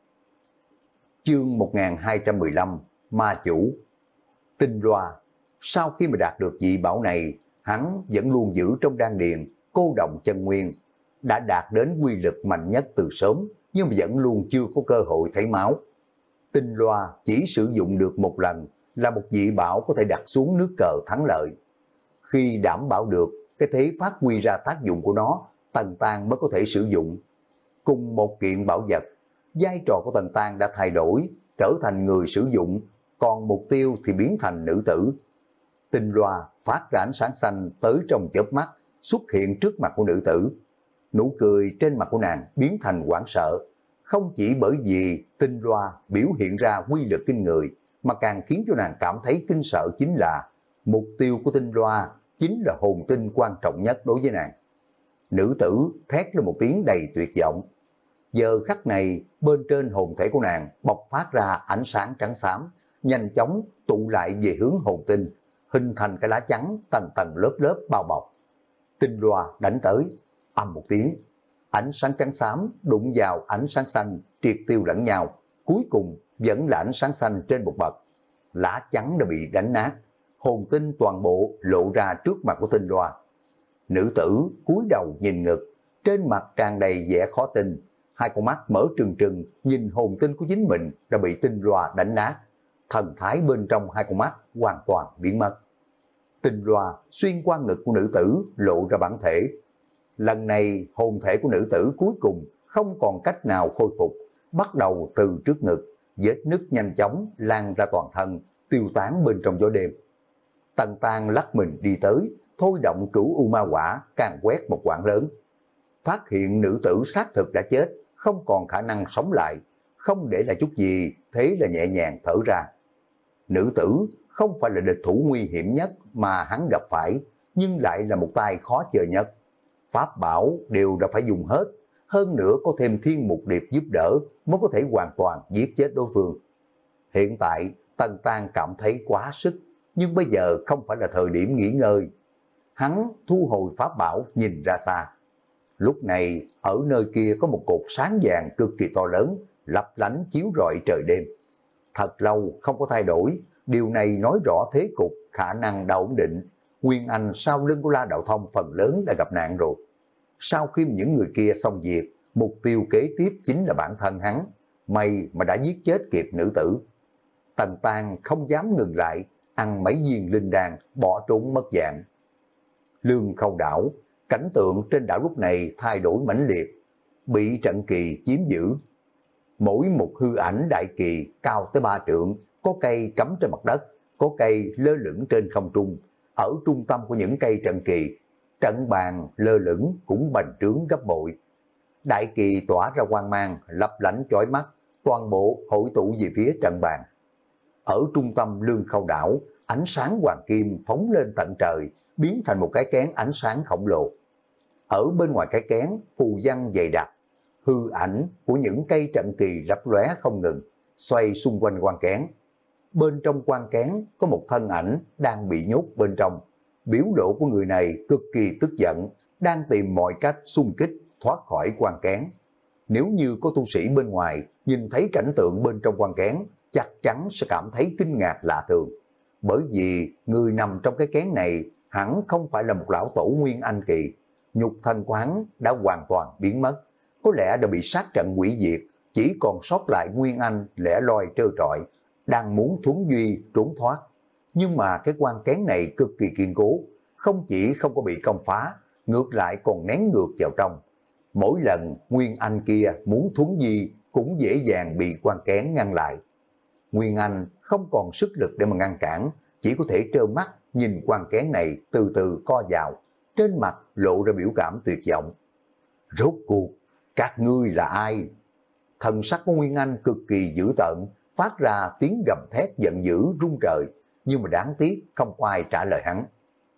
Chương một nghìn hai trăm mười lăm, Ma Chủ. Tinh loa. Sau khi mà đạt được dị bảo này, hắn vẫn luôn giữ trong đan điền, cô động chân nguyên, đã đạt đến quy lực mạnh nhất từ sớm, nhưng mà vẫn luôn chưa có cơ hội thấy máu. Tinh loa chỉ sử dụng được một lần, là một dị bảo có thể đặt xuống nước cờ thắng lợi. Khi đảm bảo được cái thế phát huy ra tác dụng của nó, Tần Tang mới có thể sử dụng. Cùng một kiện bảo vật, vai trò của Tần Tang đã thay đổi, trở thành người sử dụng, còn mục tiêu thì biến thành nữ tử. Tinh loa phát ra ánh sáng xanh tới trong chớp mắt, xuất hiện trước mặt của nữ tử. Nụ cười trên mặt của nàng biến thành hoảng sợ, không chỉ bởi vì tinh loa biểu hiện ra quy lực kinh người, mà càng khiến cho nàng cảm thấy kinh sợ chính là mục tiêu của tinh loa chính là hồn tinh quan trọng nhất đối với nàng. Nữ tử thét lên một tiếng đầy tuyệt vọng. Giờ khắc này, bên trên hồn thể của nàng bộc phát ra ánh sáng trắng xám, nhanh chóng tụ lại về hướng hồn tinh, hình thành cái lá chắn tầng tầng lớp lớp bao bọc. Tinh loa đánh tới, ầm một tiếng, ánh sáng trắng xám đụng vào ánh sáng xanh, triệt tiêu lẫn nhau, cuối cùng vẫn là ánh sáng xanh trên một bậc. Lá chắn đã bị đánh nát, hồn tinh toàn bộ lộ ra trước mặt của tinh loa. Nữ tử cúi đầu nhìn ngực, trên mặt tràn đầy vẻ khó tin, hai con mắt mở trừng trừng nhìn hồn tinh của chính mình đã bị tinh loa đánh nát, thần thái bên trong hai con mắt hoàn toàn biến mất. Tinh loa xuyên qua ngực của nữ tử lộ ra bản thể. Lần này hồn thể của nữ tử cuối cùng không còn cách nào khôi phục, bắt đầu từ trước ngực, vết nứt nhanh chóng lan ra toàn thân, tiêu tán bên trong gió đêm. Tần Tang lắc mình đi tới, thôi động cửu u ma quả càng quét một quãng lớn. Phát hiện nữ tử xác thực đã chết, không còn khả năng sống lại, không để lại chút gì, thế là nhẹ nhàng thở ra. Nữ tử không phải là địch thủ nguy hiểm nhất mà hắn gặp phải, nhưng lại là một tay khó chơi nhất. Pháp bảo đều đã phải dùng hết, hơn nữa có thêm thiên mục điệp giúp đỡ mới có thể hoàn toàn giết chết đối phương. Hiện tại Tần Tang cảm thấy quá sức, nhưng bây giờ không phải là thời điểm nghỉ ngơi. Hắn thu hồi pháp bảo nhìn ra xa. Lúc này ở nơi kia có một cột sáng vàng cực kỳ to lớn, lấp lánh chiếu rọi trời đêm. Thật lâu không có thay đổi, điều này nói rõ thế cục khả năng đã ổn định. Nguyên Anh sau lưng của La Đạo Thông phần lớn đã gặp nạn rồi. Sau khi những người kia xong việc, mục tiêu kế tiếp chính là bản thân hắn. May mà đã giết chết kịp nữ tử. Tần Tang không dám ngừng lại, ăn mấy viên linh đan, bỏ trốn mất dạng. Lương Khâu đảo, cảnh tượng trên đảo lúc này thay đổi mãnh liệt, bị trận kỳ chiếm giữ. Mỗi một hư ảnh đại kỳ cao tới ba trượng, có cây cắm trên mặt đất, có cây lơ lửng trên không trung. Ở trung tâm của những cây trận kỳ, trận bàn lơ lửng cũng bành trướng gấp bội. Đại kỳ tỏa ra quang mang, lấp lánh chói mắt, toàn bộ hội tụ về phía trận bàn. Ở trung tâm Lương Khâu đảo, ánh sáng hoàng kim phóng lên tận trời, biến thành một cái kén ánh sáng khổng lồ. Ở bên ngoài cái kén, phù văn dày đặc, hư ảnh của những cây trận kỳ lấp lóe không ngừng, xoay xung quanh quan kén. Bên trong quan kén có một thân ảnh đang bị nhốt bên trong. Biểu lộ của người này cực kỳ tức giận, đang tìm mọi cách xung kích thoát khỏi quan kén. Nếu như có tu sĩ bên ngoài nhìn thấy cảnh tượng bên trong quan kén, chắc chắn sẽ cảm thấy kinh ngạc lạ thường. Bởi vì người nằm trong cái kén này hẳn không phải là một lão tổ Nguyên Anh kỳ. Nhục thân của hắn đã hoàn toàn biến mất, có lẽ đã bị sát trận hủy diệt, chỉ còn sót lại Nguyên Anh lẻ loi trơ trọi, đang muốn thuấn duy trốn thoát. Nhưng mà cái quan kén này cực kỳ kiên cố, không chỉ không có bị công phá, ngược lại còn nén ngược vào trong. Mỗi lần Nguyên Anh kia muốn thuấn di cũng dễ dàng bị quan kén ngăn lại. Nguyên Anh không còn sức lực để mà ngăn cản, chỉ có thể trơ mắt nhìn quan kén này từ từ co vào, trên mặt lộ ra biểu cảm tuyệt vọng. Rốt cuộc, các ngươi là ai? Thần sắc của Nguyên Anh cực kỳ dữ tợn, phát ra tiếng gầm thét giận dữ rung trời, nhưng mà đáng tiếc không có ai trả lời hắn.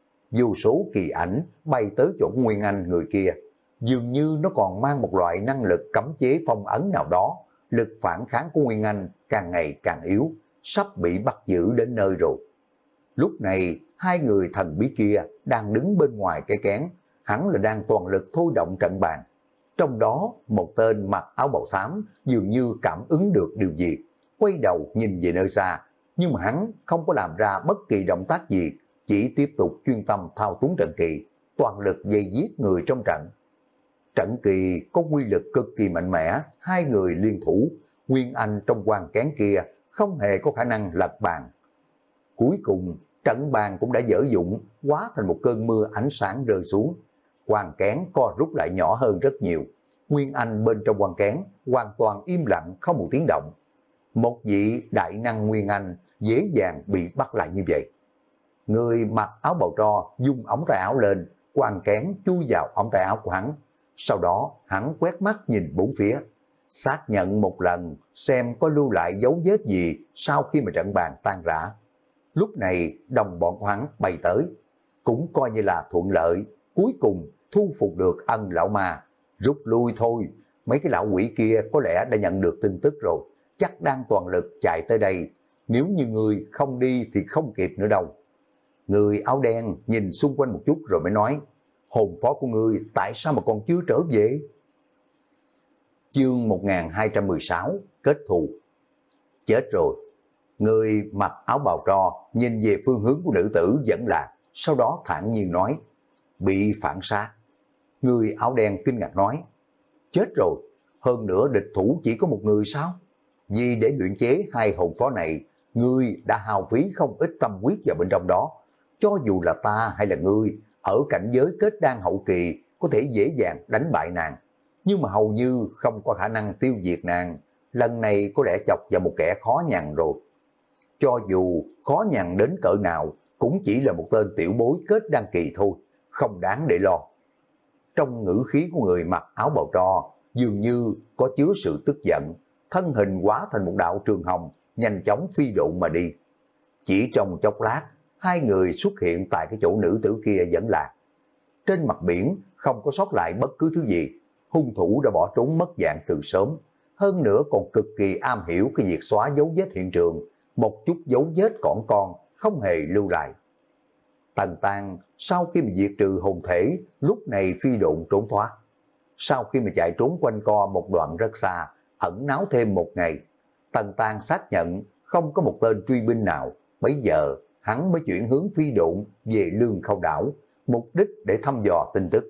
Vô số kỳ ảnh bay tới chỗ Nguyên Anh người kia, dường như nó còn mang một loại năng lực cấm chế phong ấn nào đó, lực phản kháng của Nguyên Anh càng ngày càng yếu, sắp bị bắt giữ đến nơi rồi. Lúc này, hai người thần bí kia đang đứng bên ngoài cái kén, hắn là đang toàn lực thôi động trận bàn. Trong đó, một tên mặc áo bào xám dường như cảm ứng được điều gì, quay đầu nhìn về nơi xa, nhưng mà hắn không có làm ra bất kỳ động tác gì, chỉ tiếp tục chuyên tâm thao túng trận kỳ, toàn lực dây giết người trong trận. Trận kỳ có quy lực cực kỳ mạnh mẽ, hai người liên thủ, Nguyên Anh trong quan kén kia không hề có khả năng lật bàn. Cuối cùng, trận bàn cũng đã dở dụng, hóa thành một cơn mưa ánh sáng rơi xuống. Quan kén co rút lại nhỏ hơn rất nhiều. Nguyên Anh bên trong quan kén hoàn toàn im lặng, không một tiếng động. Một vị đại năng Nguyên Anh dễ dàng bị bắt lại như vậy. Người mặc áo bào tro dung ống tay áo lên, quan kén chui vào ống tay áo của hắn. Sau đó hắn quét mắt nhìn bốn phía, xác nhận một lần xem có lưu lại dấu vết gì sau khi mà trận bàn tan rã. Lúc này đồng bọn của hắn bay tới, cũng coi như là thuận lợi, cuối cùng thu phục được Ân lão ma. Rút lui thôi, mấy cái lão quỷ kia có lẽ đã nhận được tin tức rồi, chắc đang toàn lực chạy tới đây. Nếu như người không đi thì không kịp nữa đâu. Người áo đen nhìn xung quanh một chút rồi mới nói, hồn phó của ngươi tại sao mà còn chưa trở về? Chương một nghìn hai trăm mười sáu kết thù. Chết rồi. Người mặc áo bào tro nhìn về phương hướng của nữ tử dẫn lạc, sau đó thản nhiên nói, bị phản sát. Người áo đen kinh ngạc nói, chết rồi, hơn nữa địch thủ chỉ có một người sao? Vì để luyện chế hai hồn phó này, ngươi đã hao phí không ít tâm huyết vào bên trong đó. Cho dù là ta hay là ngươi, ở cảnh giới kết đan hậu kỳ có thể dễ dàng đánh bại nàng, nhưng mà hầu như không có khả năng tiêu diệt nàng. Lần này có lẽ chọc vào một kẻ khó nhằn rồi. Cho dù khó nhằn đến cỡ nào, cũng chỉ là một tên tiểu bối kết đan kỳ thôi, không đáng để lo. Trong ngữ khí của người mặc áo bào tro dường như có chứa sự tức giận, thân hình hóa thành một đạo trường hồng, nhanh chóng phi độn mà đi. Chỉ trong chốc lát, hai người xuất hiện tại cái chỗ nữ tử kia dẫn lạc. Trên mặt biển không có sót lại bất cứ thứ gì, hung thủ đã bỏ trốn mất dạng từ sớm, hơn nữa còn cực kỳ am hiểu cái việc xóa dấu vết hiện trường, một chút dấu vết cỏn con không hề lưu lại. Tần Tang sau khi mà diệt trừ hồn thể, lúc này phi độn trốn thoát. Sau khi mà chạy trốn quanh co một đoạn rất xa, ẩn náu thêm một ngày, Tần Tang xác nhận không có một tên truy binh nào. Bây giờ hắn mới chuyển hướng phi độn về Lương Khâu đảo, mục đích để thăm dò tin tức.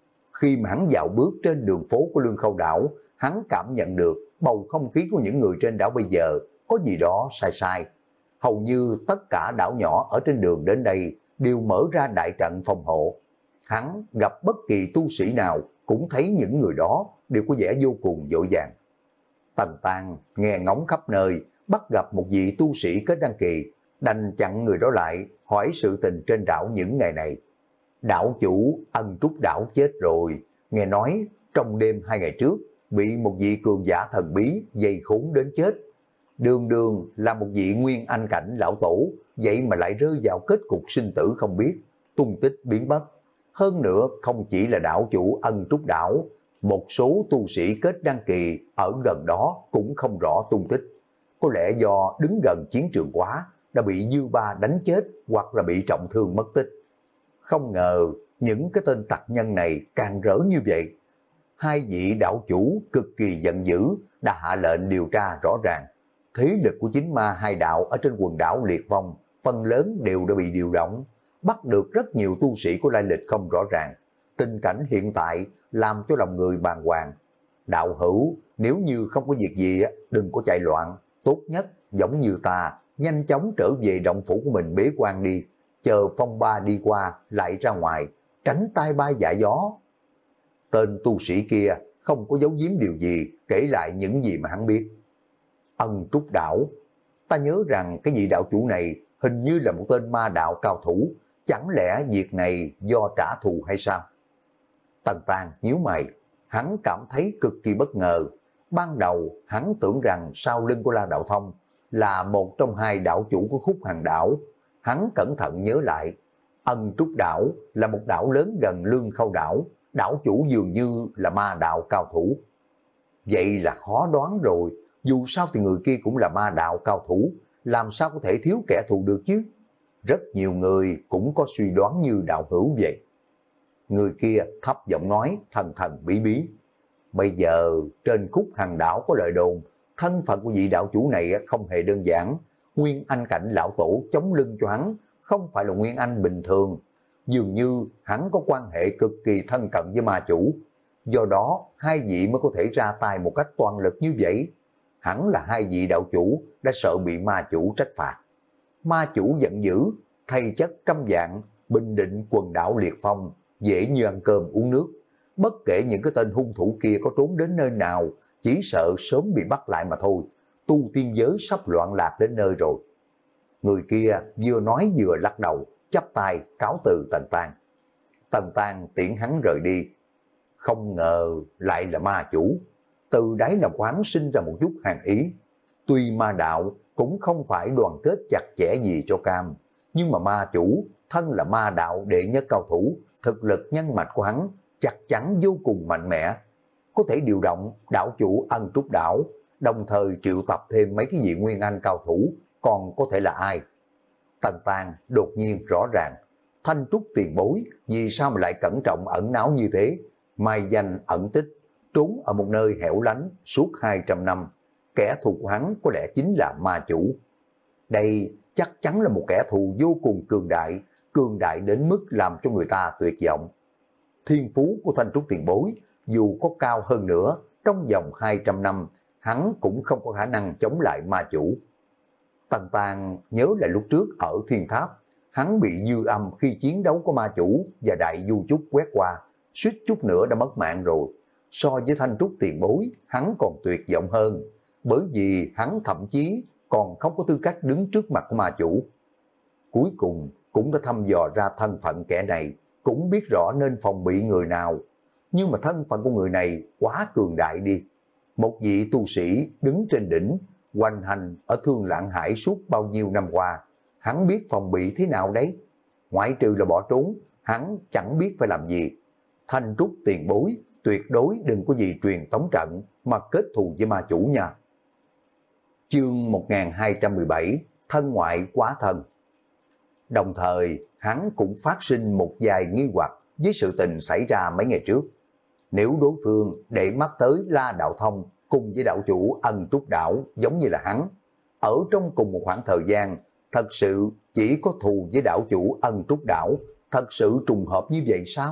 Khi mà hắn dạo bước trên đường phố của Lương Khâu đảo, hắn cảm nhận được bầu không khí của những người trên đảo bây giờ có gì đó sai sai. Hầu như tất cả đảo nhỏ ở trên đường đến đây đều mở ra đại trận phòng hộ. Hắn gặp bất kỳ tu sĩ nào cũng thấy những người đó đều có vẻ vô cùng vội vàng. Tần Tang nghe ngóng khắp nơi, bắt gặp một vị tu sĩ kết đăng kỳ, đành chặn người đó lại, hỏi sự tình trên đảo những ngày này. Đảo chủ Ân Trúc đảo chết rồi, nghe nói trong đêm hai ngày trước bị một vị cường giả thần bí dây khốn đến chết. Đường đường là một vị nguyên anh cảnh lão tổ, vậy mà lại rơi vào kết cục sinh tử không biết, tung tích biến mất. Hơn nữa không chỉ là đảo chủ Ân Trúc đảo, một số tu sĩ kết đăng kỳ ở gần đó cũng không rõ tung tích. Có lẽ do đứng gần chiến trường quá, đã bị dư ba đánh chết hoặc là bị trọng thương mất tích. Không ngờ những cái tên tặc nhân này càng rỡ như vậy. Hai vị đảo chủ cực kỳ giận dữ, đã hạ lệnh điều tra rõ ràng. Thế lực của chính ma hai đạo ở trên quần đảo Liệt Vong phần lớn đều đã bị điều động, bắt được rất nhiều tu sĩ có lai lịch không rõ ràng. Tình cảnh hiện tại làm cho lòng người bàng hoàng. Đạo hữu, nếu như không có việc gì đừng có chạy loạn, tốt nhất giống như ta nhanh chóng trở về động phủ của mình bế quan đi, chờ phong ba đi qua lại ra ngoài, tránh tai bay dạ gió. Tên tu sĩ kia không có giấu giếm điều gì, kể lại những gì mà hắn biết. Ân Trúc đảo, ta nhớ rằng cái vị đạo chủ này hình như là một tên ma đạo cao thủ, chẳng lẽ việc này do trả thù hay sao? Tần Tang nhíu mày, hắn cảm thấy cực kỳ bất ngờ. Ban đầu hắn tưởng rằng sau lưng của La Đạo Thông là một trong hai đạo chủ của Khúc Hằng đảo. Hắn cẩn thận nhớ lại, Ân Trúc đảo là một đảo lớn gần Lương Khâu đảo, đảo chủ dường như là ma đạo cao thủ. Vậy là khó đoán rồi, dù sao thì người kia cũng là ma đạo cao thủ, làm sao có thể thiếu kẻ thù được chứ? Rất nhiều người cũng có suy đoán như đạo hữu vậy. Người kia thấp giọng nói thần thần bí bí. Bây giờ trên Khúc Hằng đảo có lời đồn, thân phận của vị đạo chủ này không hề đơn giản. Nguyên anh cảnh lão tổ chống lưng cho hắn, không phải là nguyên anh bình thường. Dường như hắn có quan hệ cực kỳ thân cận với ma chủ. Do đó hai vị mới có thể ra tay một cách toàn lực như vậy. Hẳn là hai vị đạo chủ đã sợ bị ma chủ trách phạt. Ma chủ giận dữ, thay chất trăm dạng, bình định quần đảo liệt phong, dễ như ăn cơm uống nước. Bất kể những cái tên hung thủ kia có trốn đến nơi nào, chỉ sợ sớm bị bắt lại mà thôi. Tu tiên giới sắp loạn lạc đến nơi rồi. Người kia vừa nói vừa lắc đầu, chắp tay cáo từ Tần Tang. Tần Tang tiễn hắn rời đi. Không ngờ lại là ma chủ. Từ đáy lòng quán sinh ra một chút hàn ý. Tuy ma đạo cũng không phải đoàn kết chặt chẽ gì cho cam, nhưng mà ma chủ thân là ma đạo đệ nhất cao thủ, thực lực nhân mạch của hắn chắc chắn vô cùng mạnh mẽ, có thể điều động đảo chủ Ân Trúc đảo, đồng thời triệu tập thêm mấy cái vị nguyên anh cao thủ, còn có thể là ai? Tần Tang đột nhiên rõ ràng, Thanh Trúc tiền bối vì sao mà lại cẩn trọng ẩn náu như thế, mai danh ẩn tích, trốn ở một nơi hẻo lánh suốt hai trăm năm, kẻ thù của hắn có lẽ chính là ma chủ. Đây chắc chắn là một kẻ thù vô cùng cường đại, cường đại đến mức làm cho người ta tuyệt vọng. Thiên phú của Thanh Trúc tiền bối dù có cao hơn nữa, trong vòng hai trăm năm, hắn cũng không có khả năng chống lại ma chủ. Tần Tang nhớ lại lúc trước ở Thiên Tháp, hắn bị dư âm khi chiến đấu của ma chủ và đại du trúc quét qua, suýt chút nữa đã mất mạng rồi. So với Thanh Trúc tiền bối, hắn còn tuyệt vọng hơn, bởi vì hắn thậm chí còn không có tư cách đứng trước mặt của ma chủ. Cuối cùng cũng đã thăm dò ra thân phận kẻ này, cũng biết rõ nên phòng bị người nào. Nhưng mà thân phận của người này quá cường đại đi. Một vị tu sĩ đứng trên đỉnh, hoành hành ở Thương Lãng Hải suốt bao nhiêu năm qua, hắn biết phòng bị thế nào đấy. Ngoại trừ là bỏ trốn, hắn chẳng biết phải làm gì. Thanh Trúc tiền bối, tuyệt đối đừng có gì truyền tống trận mà kết thù với ma chủ nha. Chương một nghìn hai trăm mười bảy, thân ngoại quá thân. Đồng thời, hắn cũng phát sinh một vài nghi hoặc với sự tình xảy ra mấy ngày trước. Nếu đối phương để mắt tới La Đạo Thông cùng với đạo chủ Ân Trúc đảo giống như là hắn, ở trong cùng một khoảng thời gian, thật sự chỉ có thù với đạo chủ Ân Trúc đảo, thật sự trùng hợp như vậy sao?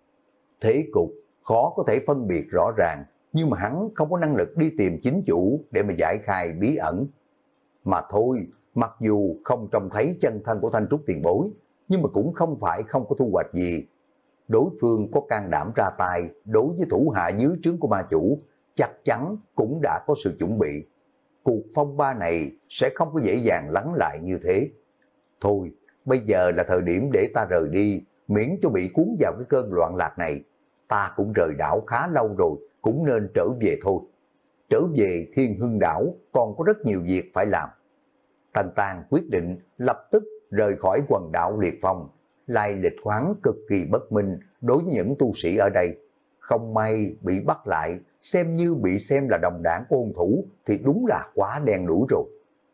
Thế cục khó có thể phân biệt rõ ràng, nhưng mà hắn không có năng lực đi tìm chính chủ để mà giải khai bí ẩn. Mà thôi, mặc dù không trông thấy chân thân của Thanh Trúc tiền bối, nhưng mà cũng không phải không có thu hoạch gì. Đối phương có can đảm ra tay đối với thủ hạ dưới trướng của ma chủ, chắc chắn cũng đã có sự chuẩn bị. Cuộc phong ba này sẽ không có dễ dàng lắng lại như thế. Thôi, bây giờ là thời điểm để ta rời đi, miễn cho bị cuốn vào cái cơn loạn lạc này. Ta cũng rời đảo khá lâu rồi, cũng nên trở về thôi. Trở về Thiên Hưng đảo còn có rất nhiều việc phải làm. Tần Tang quyết định lập tức rời khỏi quần đảo Liệt Phong. Lai lịch khoáng cực kỳ bất minh đối với những tu sĩ ở đây. Không may bị bắt lại, xem như bị xem là đồng đảng của hung thủ thì đúng là quá đen đủi rồi.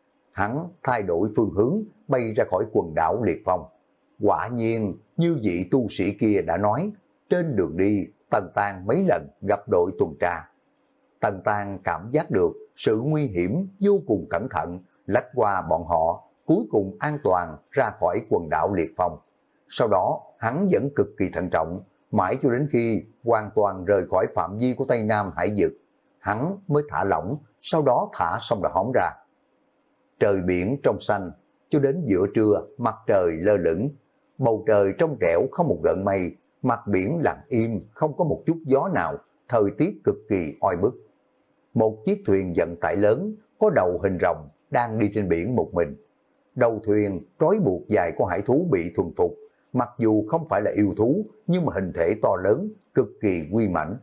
Hắn thay đổi phương hướng, bay ra khỏi quần đảo Liệt Phong. Quả nhiên, như vị tu sĩ kia đã nói, trên đường đi, Tần Tang mấy lần gặp đội tuần tra. Tần Tang cảm giác được sự nguy hiểm, vô cùng cẩn thận, lách qua bọn họ, cuối cùng an toàn ra khỏi quần đảo Liệt Phong. Sau đó, hắn vẫn cực kỳ thận trọng, mãi cho đến khi hoàn toàn rời khỏi phạm vi của Tây Nam Hải Vực, hắn mới thả lỏng, sau đó thả xong là hóng ra. Trời biển trong xanh, cho đến giữa trưa, mặt trời lơ lửng, bầu trời trong trẻo không một gợn mây, mặt biển lặng im, không có một chút gió nào, thời tiết cực kỳ oi bức. Một chiếc thuyền vận tải lớn, có đầu hình rồng, đang đi trên biển một mình. Đầu thuyền trói buộc dài con hải thú bị thuần phục, mặc dù không phải là yêu thú, nhưng mà hình thể to lớn, cực kỳ uy mãnh.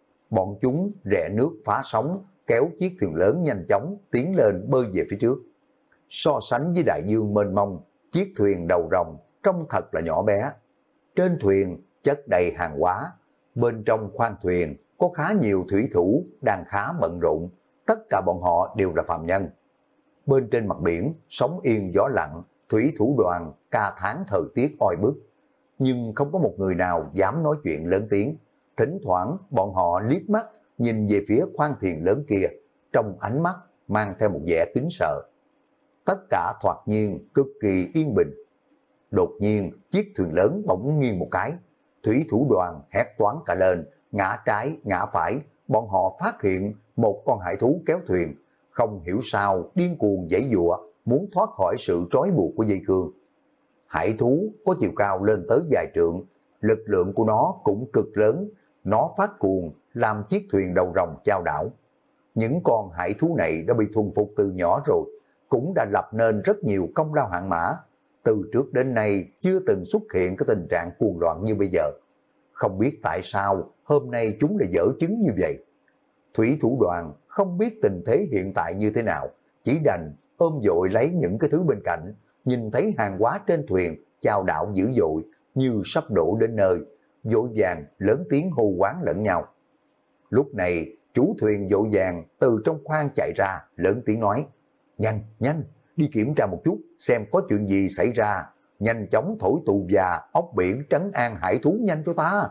Bọn chúng rẽ nước phá sóng, kéo chiếc thuyền lớn nhanh chóng tiến lên bơi về phía trước. So sánh với đại dương mênh mông, chiếc thuyền đầu rồng trông thật là nhỏ bé. Trên thuyền chất đầy hàng hóa, bên trong khoang thuyền có khá nhiều thủy thủ đang khá bận rộn, tất cả bọn họ đều là phàm nhân. Bên trên mặt biển, sóng yên gió lặng, thủy thủ đoàn ca tháng thời tiết oi bức, nhưng không có một người nào dám nói chuyện lớn tiếng. Thỉnh thoảng bọn họ liếc mắt nhìn về phía khoang thuyền lớn kia, trong ánh mắt mang theo một vẻ kính sợ. Tất cả thoạt nhiên cực kỳ yên bình. Đột nhiên chiếc thuyền lớn bỗng nghiêng một cái, thủy thủ đoàn hét toán cả lên, ngã trái ngã phải, bọn họ phát hiện một con hải thú kéo thuyền, không hiểu sao điên cuồng giãy giụa muốn thoát khỏi sự trói buộc của dây cương. Hải thú có chiều cao lên tới vài trượng, lực lượng của nó cũng cực lớn, nó phát cuồng làm chiếc thuyền đầu rồng chao đảo. Những con hải thú này đã bị thuần phục từ nhỏ rồi, cũng đã lập nên rất nhiều công lao hạng mã. Từ trước đến nay chưa từng xuất hiện cái tình trạng cuồng loạn như bây giờ. Không biết tại sao hôm nay chúng lại dở chứng như vậy. Thủy thủ đoàn không biết tình thế hiện tại như thế nào, chỉ đành ôm dội lấy những cái thứ bên cạnh, nhìn thấy hàng hóa trên thuyền chao đảo dữ dội như sắp đổ đến nơi, vội vàng lớn tiếng hô hoán lẫn nhau. Lúc này chủ thuyền vội vàng từ trong khoang chạy ra, lớn tiếng nói: nhanh, nhanh, đi kiểm tra một chút xem có chuyện gì xảy ra, nhanh chóng thổi tù và ốc biển trấn an hải thú nhanh cho ta.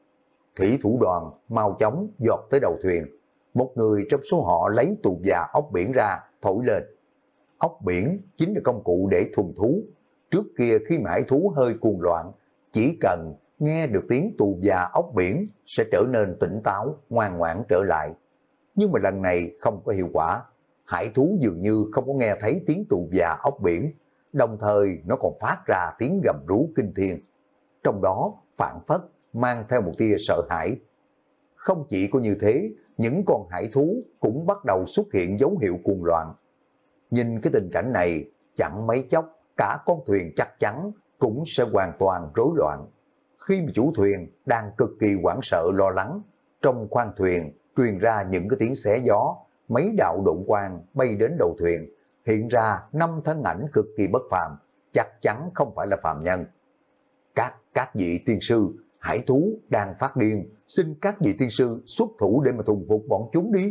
Thủy thủ đoàn mau chóng giọt tới đầu thuyền, một người trong số họ lấy tù và ốc biển ra thổi lên. Ốc biển chính là công cụ để thuần thú. Trước kia khi mà hải thú hơi cuồng loạn, chỉ cần nghe được tiếng tù và ốc biển sẽ trở nên tỉnh táo, ngoan ngoãn trở lại. Nhưng mà lần này không có hiệu quả. Hải thú dường như không có nghe thấy tiếng tù và ốc biển, đồng thời nó còn phát ra tiếng gầm rú kinh thiên. Trong đó phảng phất mang theo một tia sợ hãi. Không chỉ có như thế, những con hải thú cũng bắt đầu xuất hiện dấu hiệu cuồng loạn. Nhìn cái tình cảnh này, chẳng mấy chốc cả con thuyền chắc chắn cũng sẽ hoàn toàn rối loạn. Khi mà chủ thuyền đang cực kỳ hoảng sợ lo lắng, trong khoang thuyền truyền ra những cái tiếng xé gió, mấy đạo độn quang bay đến đầu thuyền, hiện ra năm thân ảnh cực kỳ bất phàm, chắc chắn không phải là phàm nhân. Các các vị tiên sư, hải thú đang phát điên, xin các vị tiên sư xuất thủ để mà thuần phục bọn chúng đi.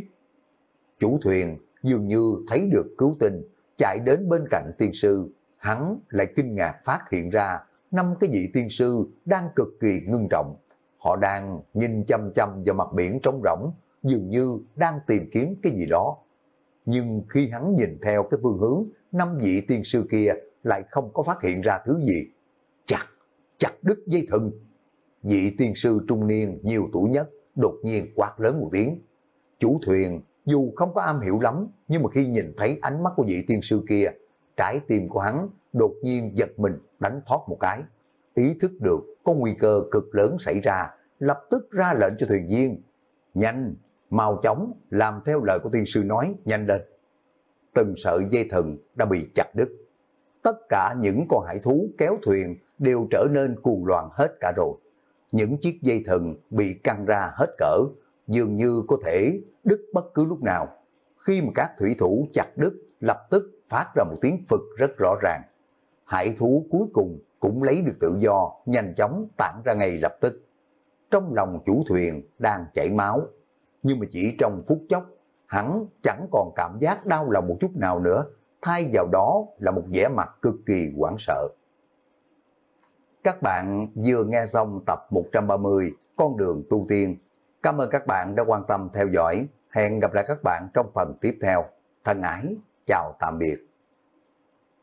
Chủ thuyền dường như thấy được cứu tinh, chạy đến bên cạnh tiên sư, hắn lại kinh ngạc phát hiện ra năm cái vị tiên sư đang cực kỳ ngưng trọng. Họ đang nhìn chăm chăm vào mặt biển trống rỗng, dường như đang tìm kiếm cái gì đó. Nhưng khi hắn nhìn theo cái phương hướng, năm vị tiên sư kia lại không có phát hiện ra thứ gì. Chặt, chặt đứt dây thừng. Vị tiên sư trung niên nhiều tuổi nhất đột nhiên quát lớn một tiếng. Chủ thuyền dù không có am hiểu lắm, nhưng mà khi nhìn thấy ánh mắt của vị tiên sư kia, trái tim của hắn đột nhiên giật mình đánh thoát một cái. Ý thức được có nguy cơ cực lớn xảy ra, lập tức ra lệnh cho thuyền viên: nhanh, mau chóng làm theo lời của tiên sư nói, nhanh lên. Từng sợi dây thừng đã bị chặt đứt. Tất cả những con hải thú kéo thuyền đều trở nên cuồng loạn hết cả rồi. Những chiếc dây thừng bị căng ra hết cỡ, dường như có thể đứt bất cứ lúc nào. Khi mà các thủy thủ chặt đứt, lập tức phát ra một tiếng phực rất rõ ràng. Hải thú cuối cùng cũng lấy được tự do, nhanh chóng tản ra ngay lập tức. Trong lòng chủ thuyền đang chảy máu, nhưng mà chỉ trong phút chốc, hắn chẳng còn cảm giác đau lòng một chút nào nữa, thay vào đó là một vẻ mặt cực kỳ hoảng sợ. Các bạn vừa nghe xong tập một trăm ba mươi Con đường tu tiên. Cảm ơn các bạn đã quan tâm theo dõi. Hẹn gặp lại các bạn trong phần tiếp theo. Thân ái, chào tạm biệt.